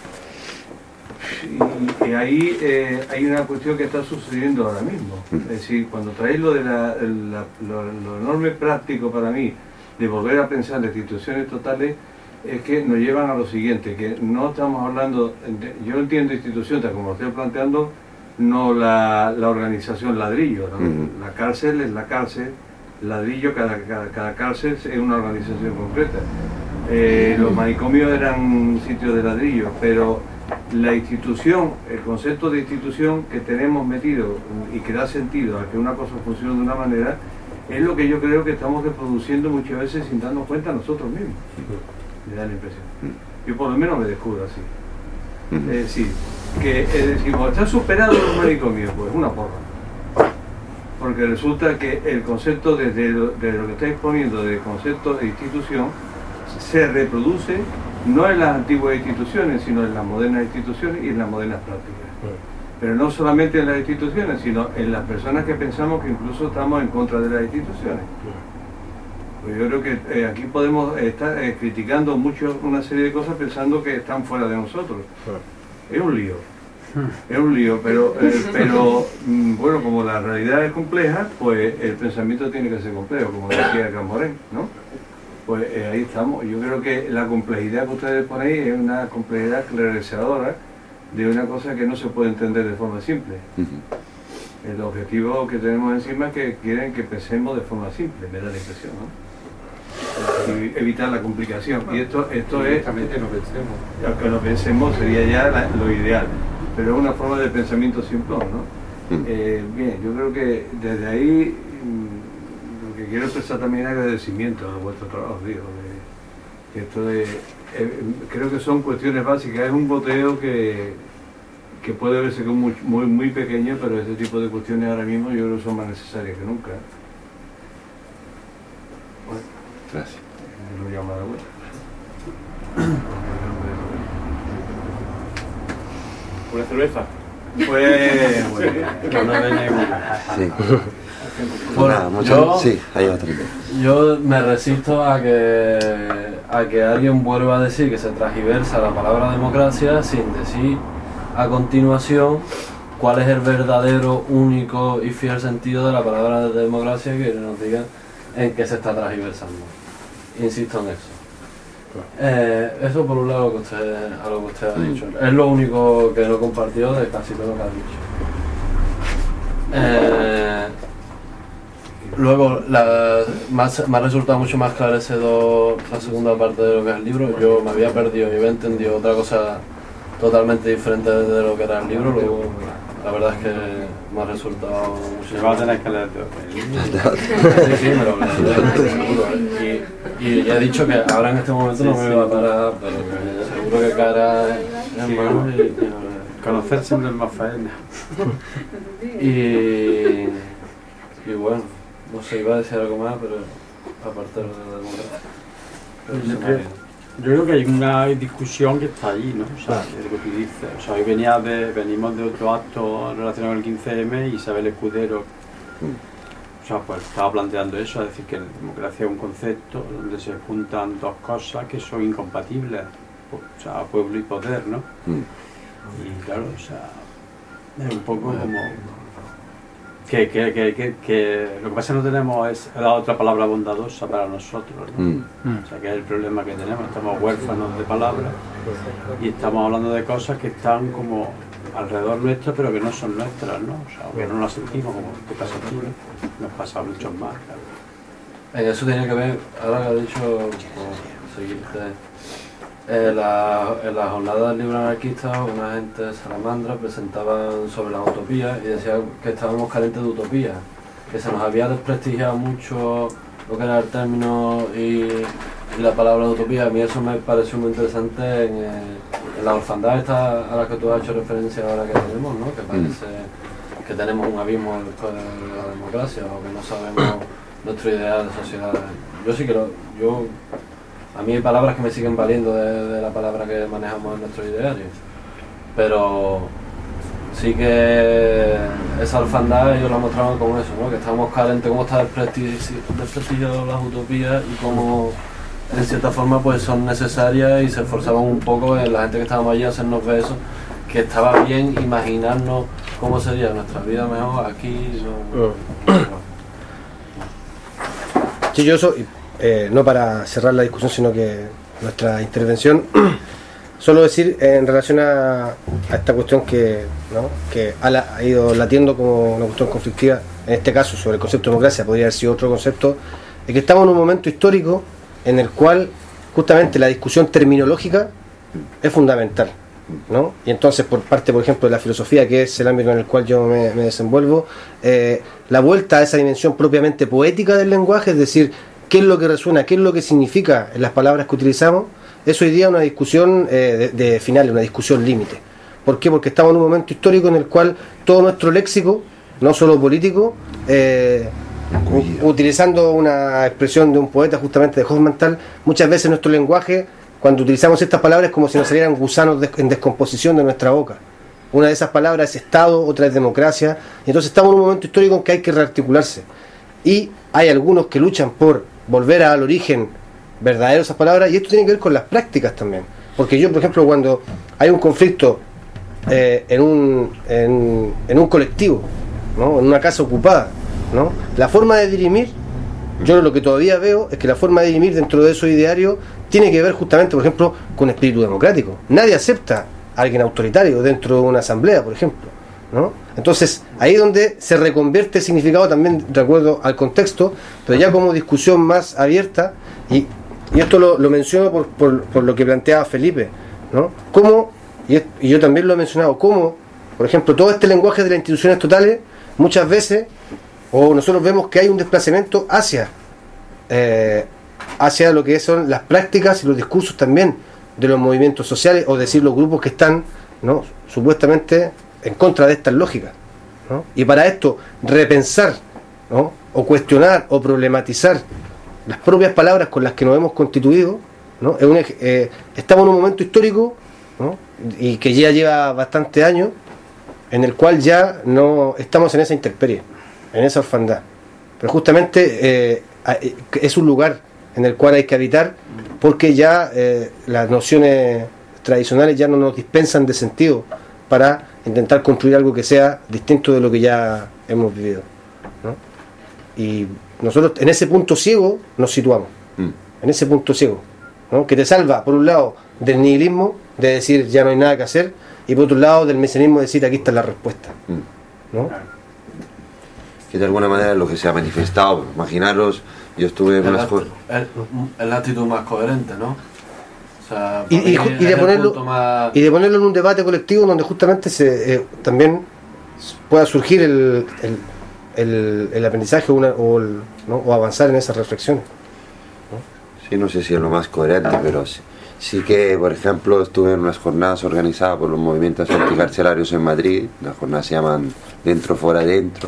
Y, y ahí eh, hay una cuestión que está sucediendo ahora mismo. Es decir, cuando traéis lo de la, la, lo, lo enorme práctico para mí de volver a pensar en instituciones totales, es que nos llevan a lo siguiente, que no estamos hablando, yo entiendo institución, tal como lo estoy planteando, no la, la organización ladrillo, ¿no? Uh-huh. La cárcel es la cárcel, ladrillo, cada, cada, cada cárcel es una organización concreta. Eh, los manicomios eran sitios de ladrillo, pero la institución, el concepto de institución que tenemos metido y que da sentido a que una cosa funcione de una manera, es lo que yo creo que estamos reproduciendo muchas veces sin darnos cuenta nosotros mismos. Me da la impresión. Yo por lo menos me descubro así. Es decir, que es decir, cuando está superado los manicomios, pues una porra. Porque resulta que el concepto, desde lo, desde lo que estáis poniendo, de concepto de institución, se reproduce no en las antiguas instituciones, sino en las modernas instituciones y en las modernas prácticas. Pero no solamente en las instituciones, sino en las personas que pensamos que incluso estamos en contra de las instituciones. Pues yo creo que eh, aquí podemos estar eh, criticando mucho una serie de cosas pensando que están fuera de nosotros. Es un lío, es un lío, pero, eh, pero mm, bueno, como la realidad es compleja, pues el pensamiento tiene que ser complejo, como decía Camorén, ¿no? Pues eh, ahí estamos. Yo creo que la complejidad que ustedes ponéis es una complejidad realizadora de una cosa que no se puede entender de forma simple. Uh-huh. El objetivo que tenemos encima es que quieren que pensemos de forma simple, me da la impresión, ¿no? Y evitar la complicación. Y esto, esto es... Directamente no pensemos. Aunque no pensemos sería ya la, lo ideal. pero es una forma de pensamiento simplón, ¿no? Mm. Eh, bien, yo creo que desde ahí mm, lo que quiero expresar también es agradecimiento a vuestro trabajo, digo, de, que esto de, eh, creo que son cuestiones básicas, es un boteo que, que puede verse como muy, muy, muy pequeño, pero ese tipo de cuestiones ahora mismo yo creo que son más necesarias que nunca. Bueno, Gracias. lo llamo a la vuelta. ¿Una cerveza? Pues, muy bien. Que no venimos. Sí. Bueno, Nada, muchas yo- Sí, hay otra. Yo me resisto a que, a que alguien vuelva a decir que se transgiversa la palabra democracia sin decir a continuación cuál es el verdadero, único y fiel sentido de la palabra democracia, que nos digan en qué se está transgiversando. Insisto en eso. Eh, eso por un lado que usted, a lo que usted ha dicho. Es lo único que no compartió de casi todo lo que ha dicho. Eh, luego, la, más, me ha resultado mucho más esclarecedor la segunda parte de lo que es el libro. Yo me había perdido y había entendido otra cosa totalmente diferente de lo que era el libro. Luego, la verdad es que me ha resultado mucho Se va a más. tener que leer de Sí, sí, me lo leeré, seguro. Y, y ya he dicho que ahora en este momento no me va a parar, pero que seguro que cara en mano y, y, Conocer siempre es más faena. y, y bueno, no sé, iba a decir algo más, pero aparte de la democracia. Pero se me ha ido. Yo creo que hay una discusión que está allí, ¿no? O sea, de lo que tú dices. O sea, hoy venía de, venimos de otro acto relacionado con el quince eme y Isabel Escudero, o sea, pues estaba planteando eso, es decir, que la democracia es un concepto donde se juntan dos cosas que son incompatibles, o sea, pueblo y poder, ¿no? Mm. Y claro, o sea, es un poco como que, que, que, que, que lo que pasa es que no tenemos es la otra palabra bondadosa para nosotros, ¿no? Mm. O sea, que es el problema que tenemos, estamos huérfanos de palabras y estamos hablando de cosas que están como alrededor nuestro, pero que no son nuestras, ¿no? O sea, que no las sentimos como te pasa a ti, nos pasa a muchos más, claro. En eso tiene que ver, ahora que ha dicho, por seguirte, en la, en la jornada del libro anarquista, una gente de Salamandra presentaban sobre las utopías y decían que estábamos carentes de utopías, que se nos había desprestigiado mucho lo que era el término y, y la palabra utopía. A mí eso me pareció muy interesante en, eh, en la orfandad esta a la que tú has hecho referencia ahora que tenemos, ¿no? Que parece que tenemos un abismo después de la democracia o que no sabemos nuestro ideal de sociedad. Yo sí que lo, yo, a mí hay palabras que me siguen valiendo de, de la palabra que manejamos en nuestro ideario, pero sí que esa orfandad ellos la mostraban como eso, ¿no? Que estábamos carentes, cómo está desprestigi- desprestigiado las utopías y cómo en cierta forma pues son necesarias, y se esforzaban un poco en la gente que estábamos allí a hacernos ver eso, que estaba bien imaginarnos cómo sería nuestra vida mejor aquí. No, Sí, yo eso, eh, no para cerrar la discusión, sino que nuestra intervención, solo decir eh, en relación a, a esta cuestión que, ¿no? que ha, la- ha ido latiendo como una cuestión conflictiva, en este caso sobre el concepto de democracia, podría haber sido otro concepto, es que estamos en un momento histórico en el cual justamente la discusión terminológica es fundamental, ¿no? Y entonces, por parte, por ejemplo, de la filosofía, que es el ámbito en el cual yo me, me desenvuelvo, eh, la vuelta a esa dimensión propiamente poética del lenguaje, es decir, qué es lo que resuena, qué es lo que significa en las palabras que utilizamos, es hoy día una discusión eh, de, de final, una discusión límite. ¿Por qué? Porque estamos en un momento histórico en el cual todo nuestro léxico, no solo político, eh, u- utilizando una expresión de un poeta justamente de Hofmannsthal, muchas veces nuestro lenguaje, cuando utilizamos estas palabras, es como si nos salieran gusanos de- en descomposición de nuestra boca. Una de esas palabras es Estado, otra es democracia, y entonces estamos en un momento histórico en que hay que rearticularse. Y hay algunos que luchan por volver al origen verdadero de esas palabras, y esto tiene que ver con las prácticas también. Porque yo, por ejemplo, cuando hay un conflicto eh, en, un, en, en un colectivo, ¿no? En una casa ocupada, ¿no? La forma de dirimir, yo lo que todavía veo es que la forma de dirimir dentro de esos idearios tiene que ver justamente, por ejemplo, con espíritu democrático. Nadie acepta a alguien autoritario dentro de una asamblea, por ejemplo, ¿no? Entonces, ahí es donde se reconvierte el significado también de acuerdo al contexto, pero ya como discusión más abierta, y, y esto lo, lo menciono por, por, por lo que planteaba Felipe, ¿no? Cómo, y, es- y yo también lo he mencionado, cómo Por ejemplo, todo este lenguaje de las instituciones totales, muchas veces, o nosotros vemos que hay un desplazamiento hacia, eh, hacia lo que son las prácticas y los discursos también de los movimientos sociales, o decir los grupos que están, ¿no?, supuestamente en contra de estas lógicas, ¿no? Y para esto, repensar, ¿no?, o cuestionar o problematizar las propias palabras con las que nos hemos constituido, ¿no? Es un, eh, estamos en un momento histórico, ¿no?, y que ya lleva bastante años, en el cual ya no estamos en esa intemperie, en esa orfandad. Pero justamente eh, es un lugar en el cual hay que habitar, porque ya eh, las nociones tradicionales ya no nos dispensan de sentido para intentar construir algo que sea distinto de lo que ya hemos vivido, ¿no? Y nosotros en ese punto ciego nos situamos, mm. en ese punto ciego, ¿no?, que te salva por un lado del nihilismo, de decir ya no hay nada que hacer, y por otro lado del mesianismo, de decir aquí está la respuesta, ¿no? Que de alguna manera es lo que se ha manifestado. Imaginaros, yo estuve en unas cosas. Es la actitud más coherente, ¿no? O sea, y, y, y, de ponerlo, más... y de ponerlo en un debate colectivo donde justamente se eh, también pueda surgir el, el, el, el aprendizaje o, una, o, el, ¿no?, o avanzar en esas reflexiones, ¿no? Sí, no sé si es lo más coherente, pero sí, sí que, por ejemplo, estuve en unas jornadas organizadas por los movimientos anticarcelarios en Madrid. Las jornadas se llaman Dentro, Fuera, Dentro.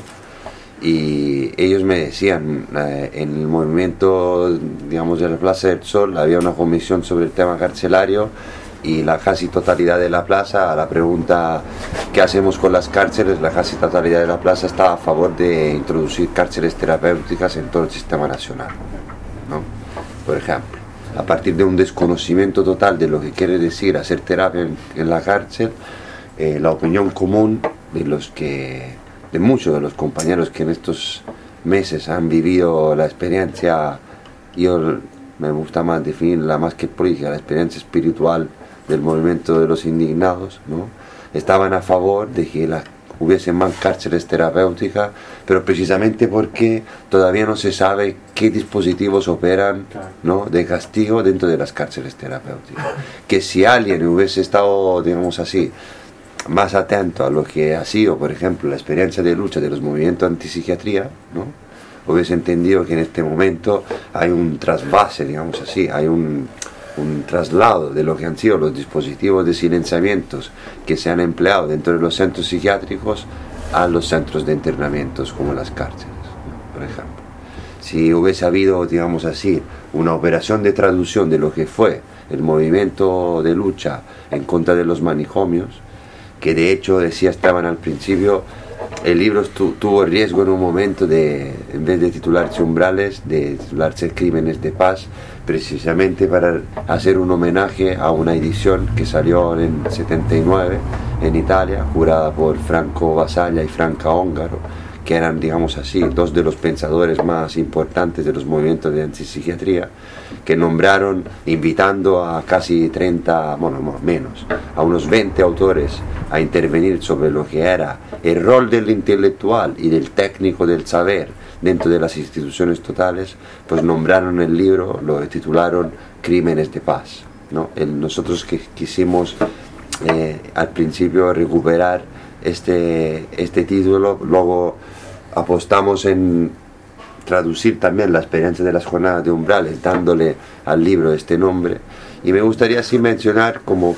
Y ellos me decían, eh, en el movimiento, digamos, de la Plaza del Sol había una comisión sobre el tema carcelario, y la casi totalidad de la plaza, a la pregunta ¿qué hacemos con las cárceles?, la casi totalidad de la plaza estaba a favor de introducir cárceles terapéuticas en todo el sistema nacional, ¿no? Por ejemplo, a partir de un desconocimiento total de lo que quiere decir hacer terapia en, en la cárcel, eh, la opinión común de los que de muchos de los compañeros que en estos meses han vivido la experiencia, yo me gusta más definirla más que política, la experiencia espiritual del movimiento de los indignados, ¿no?, estaban a favor de que la, hubiese más cárceles terapéuticas, pero precisamente porque todavía no se sabe qué dispositivos operan, ¿no?, de castigo dentro de las cárceles terapéuticas. Que si alguien hubiese estado, digamos así, más atento a lo que ha sido, por ejemplo, la experiencia de lucha de los movimientos antipsiquiatría, ¿no?, hubiese entendido que en este momento hay un trasvase, digamos así, hay un, un traslado de lo que han sido los dispositivos de silenciamientos que se han empleado dentro de los centros psiquiátricos a los centros de internamientos como las cárceles, ¿no?, por ejemplo. Si hubiese habido, digamos así, una operación de traducción de lo que fue el movimiento de lucha en contra de los manicomios, que de hecho, decía Esteban al principio, el libro tu, tuvo riesgo en un momento de, en vez de titularse Umbrales, de titularse Crímenes de Paz, precisamente para hacer un homenaje a una edición que salió en setenta y nueve en Italia, curada por Franco Basaglia y Franca Ongaro, que eran, digamos así, dos de los pensadores más importantes de los movimientos de antipsiquiatría, que nombraron, invitando a casi treinta, bueno, no, menos, a unos veinte autores a intervenir sobre lo que era el rol del intelectual y del técnico del saber dentro de las instituciones totales. Pues nombraron el libro, lo titularon Crímenes de Paz, ¿no? El, nosotros que quisimos eh, al principio recuperar este, este título, luego apostamos en traducir también la experiencia de las jornadas de Umbrales, dándole al libro este nombre. Y me gustaría así mencionar como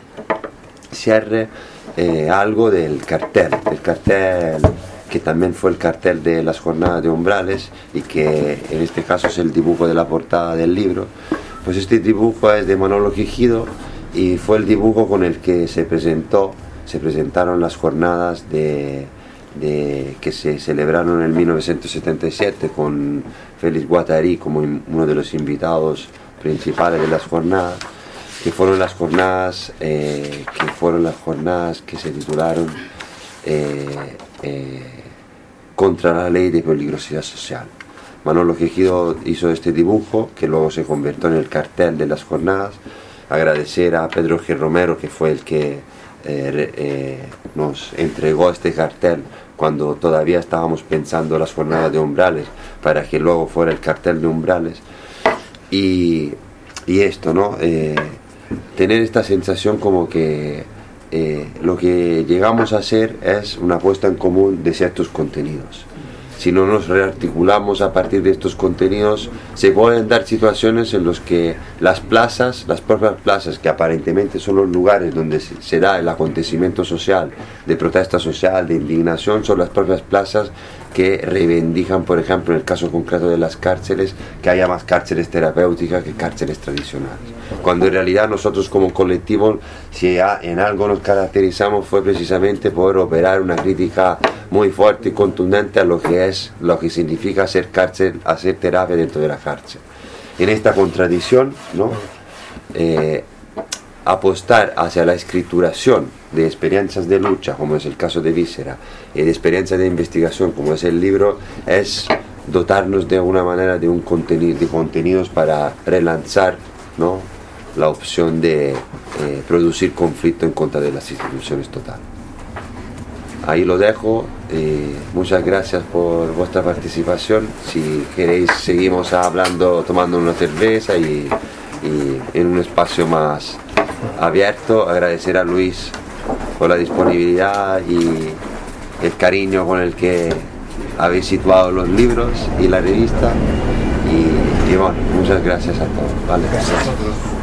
cierre eh, algo del cartel, el cartel que también fue el cartel de las jornadas de Umbrales, y que en este caso es el dibujo de la portada del libro. Pues este dibujo es de Manolo Quijido, y fue el dibujo con el que se presentó, se presentaron las jornadas de, de que se celebraron en mil novecientos setenta y siete, con Félix Guattari como uno de los invitados principales de las jornadas, que fueron las jornadas eh, que fueron las jornadas que se titularon eh, eh, Contra la Ley de Peligrosidad Social. Manolo Quijido hizo este dibujo, que luego se convirtió en el cartel de las jornadas. Agradecer a Pedro G. Romero, que fue el que eh, eh, nos entregó este cartel cuando todavía estábamos pensando las jornadas de Umbrales, para que luego fuera el cartel de Umbrales. Y, y esto, ¿no? Eh, tener esta sensación como que eh, eh, lo que llegamos a hacer es una puesta en común de ciertos contenidos. Si no nos rearticulamos a partir de estos contenidos, se pueden dar situaciones en las que las plazas, las propias plazas, que aparentemente son los lugares donde se da el acontecimiento social, de protesta social, de indignación, son las propias plazas que reivindican, por ejemplo, en el caso concreto de las cárceles, que haya más cárceles terapéuticas que cárceles tradicionales. Cuando en realidad nosotros como colectivo, si en algo nos caracterizamos, fue precisamente poder operar una crítica muy fuerte y contundente a lo que es, lo que significa hacer cárcel, hacer terapia dentro de la cárcel. En esta contradicción, ¿no? Eh, apostar hacia la escrituración de experiencias de lucha, como es el caso de Víscera, y de experiencias de investigación, como es el libro, es dotarnos de alguna manera de un contenido, de contenidos para relanzar, ¿no?, la opción de eh, producir conflicto en contra de las instituciones total. Ahí lo dejo. Eh, muchas gracias por vuestra participación. Si queréis seguimos hablando, tomando una cerveza y, y en un espacio más abierto. Agradecer a Luis por la disponibilidad y el cariño con el que habéis situado los libros y la revista. Y, y bueno, muchas gracias a todos. Vale. Gracias a todos.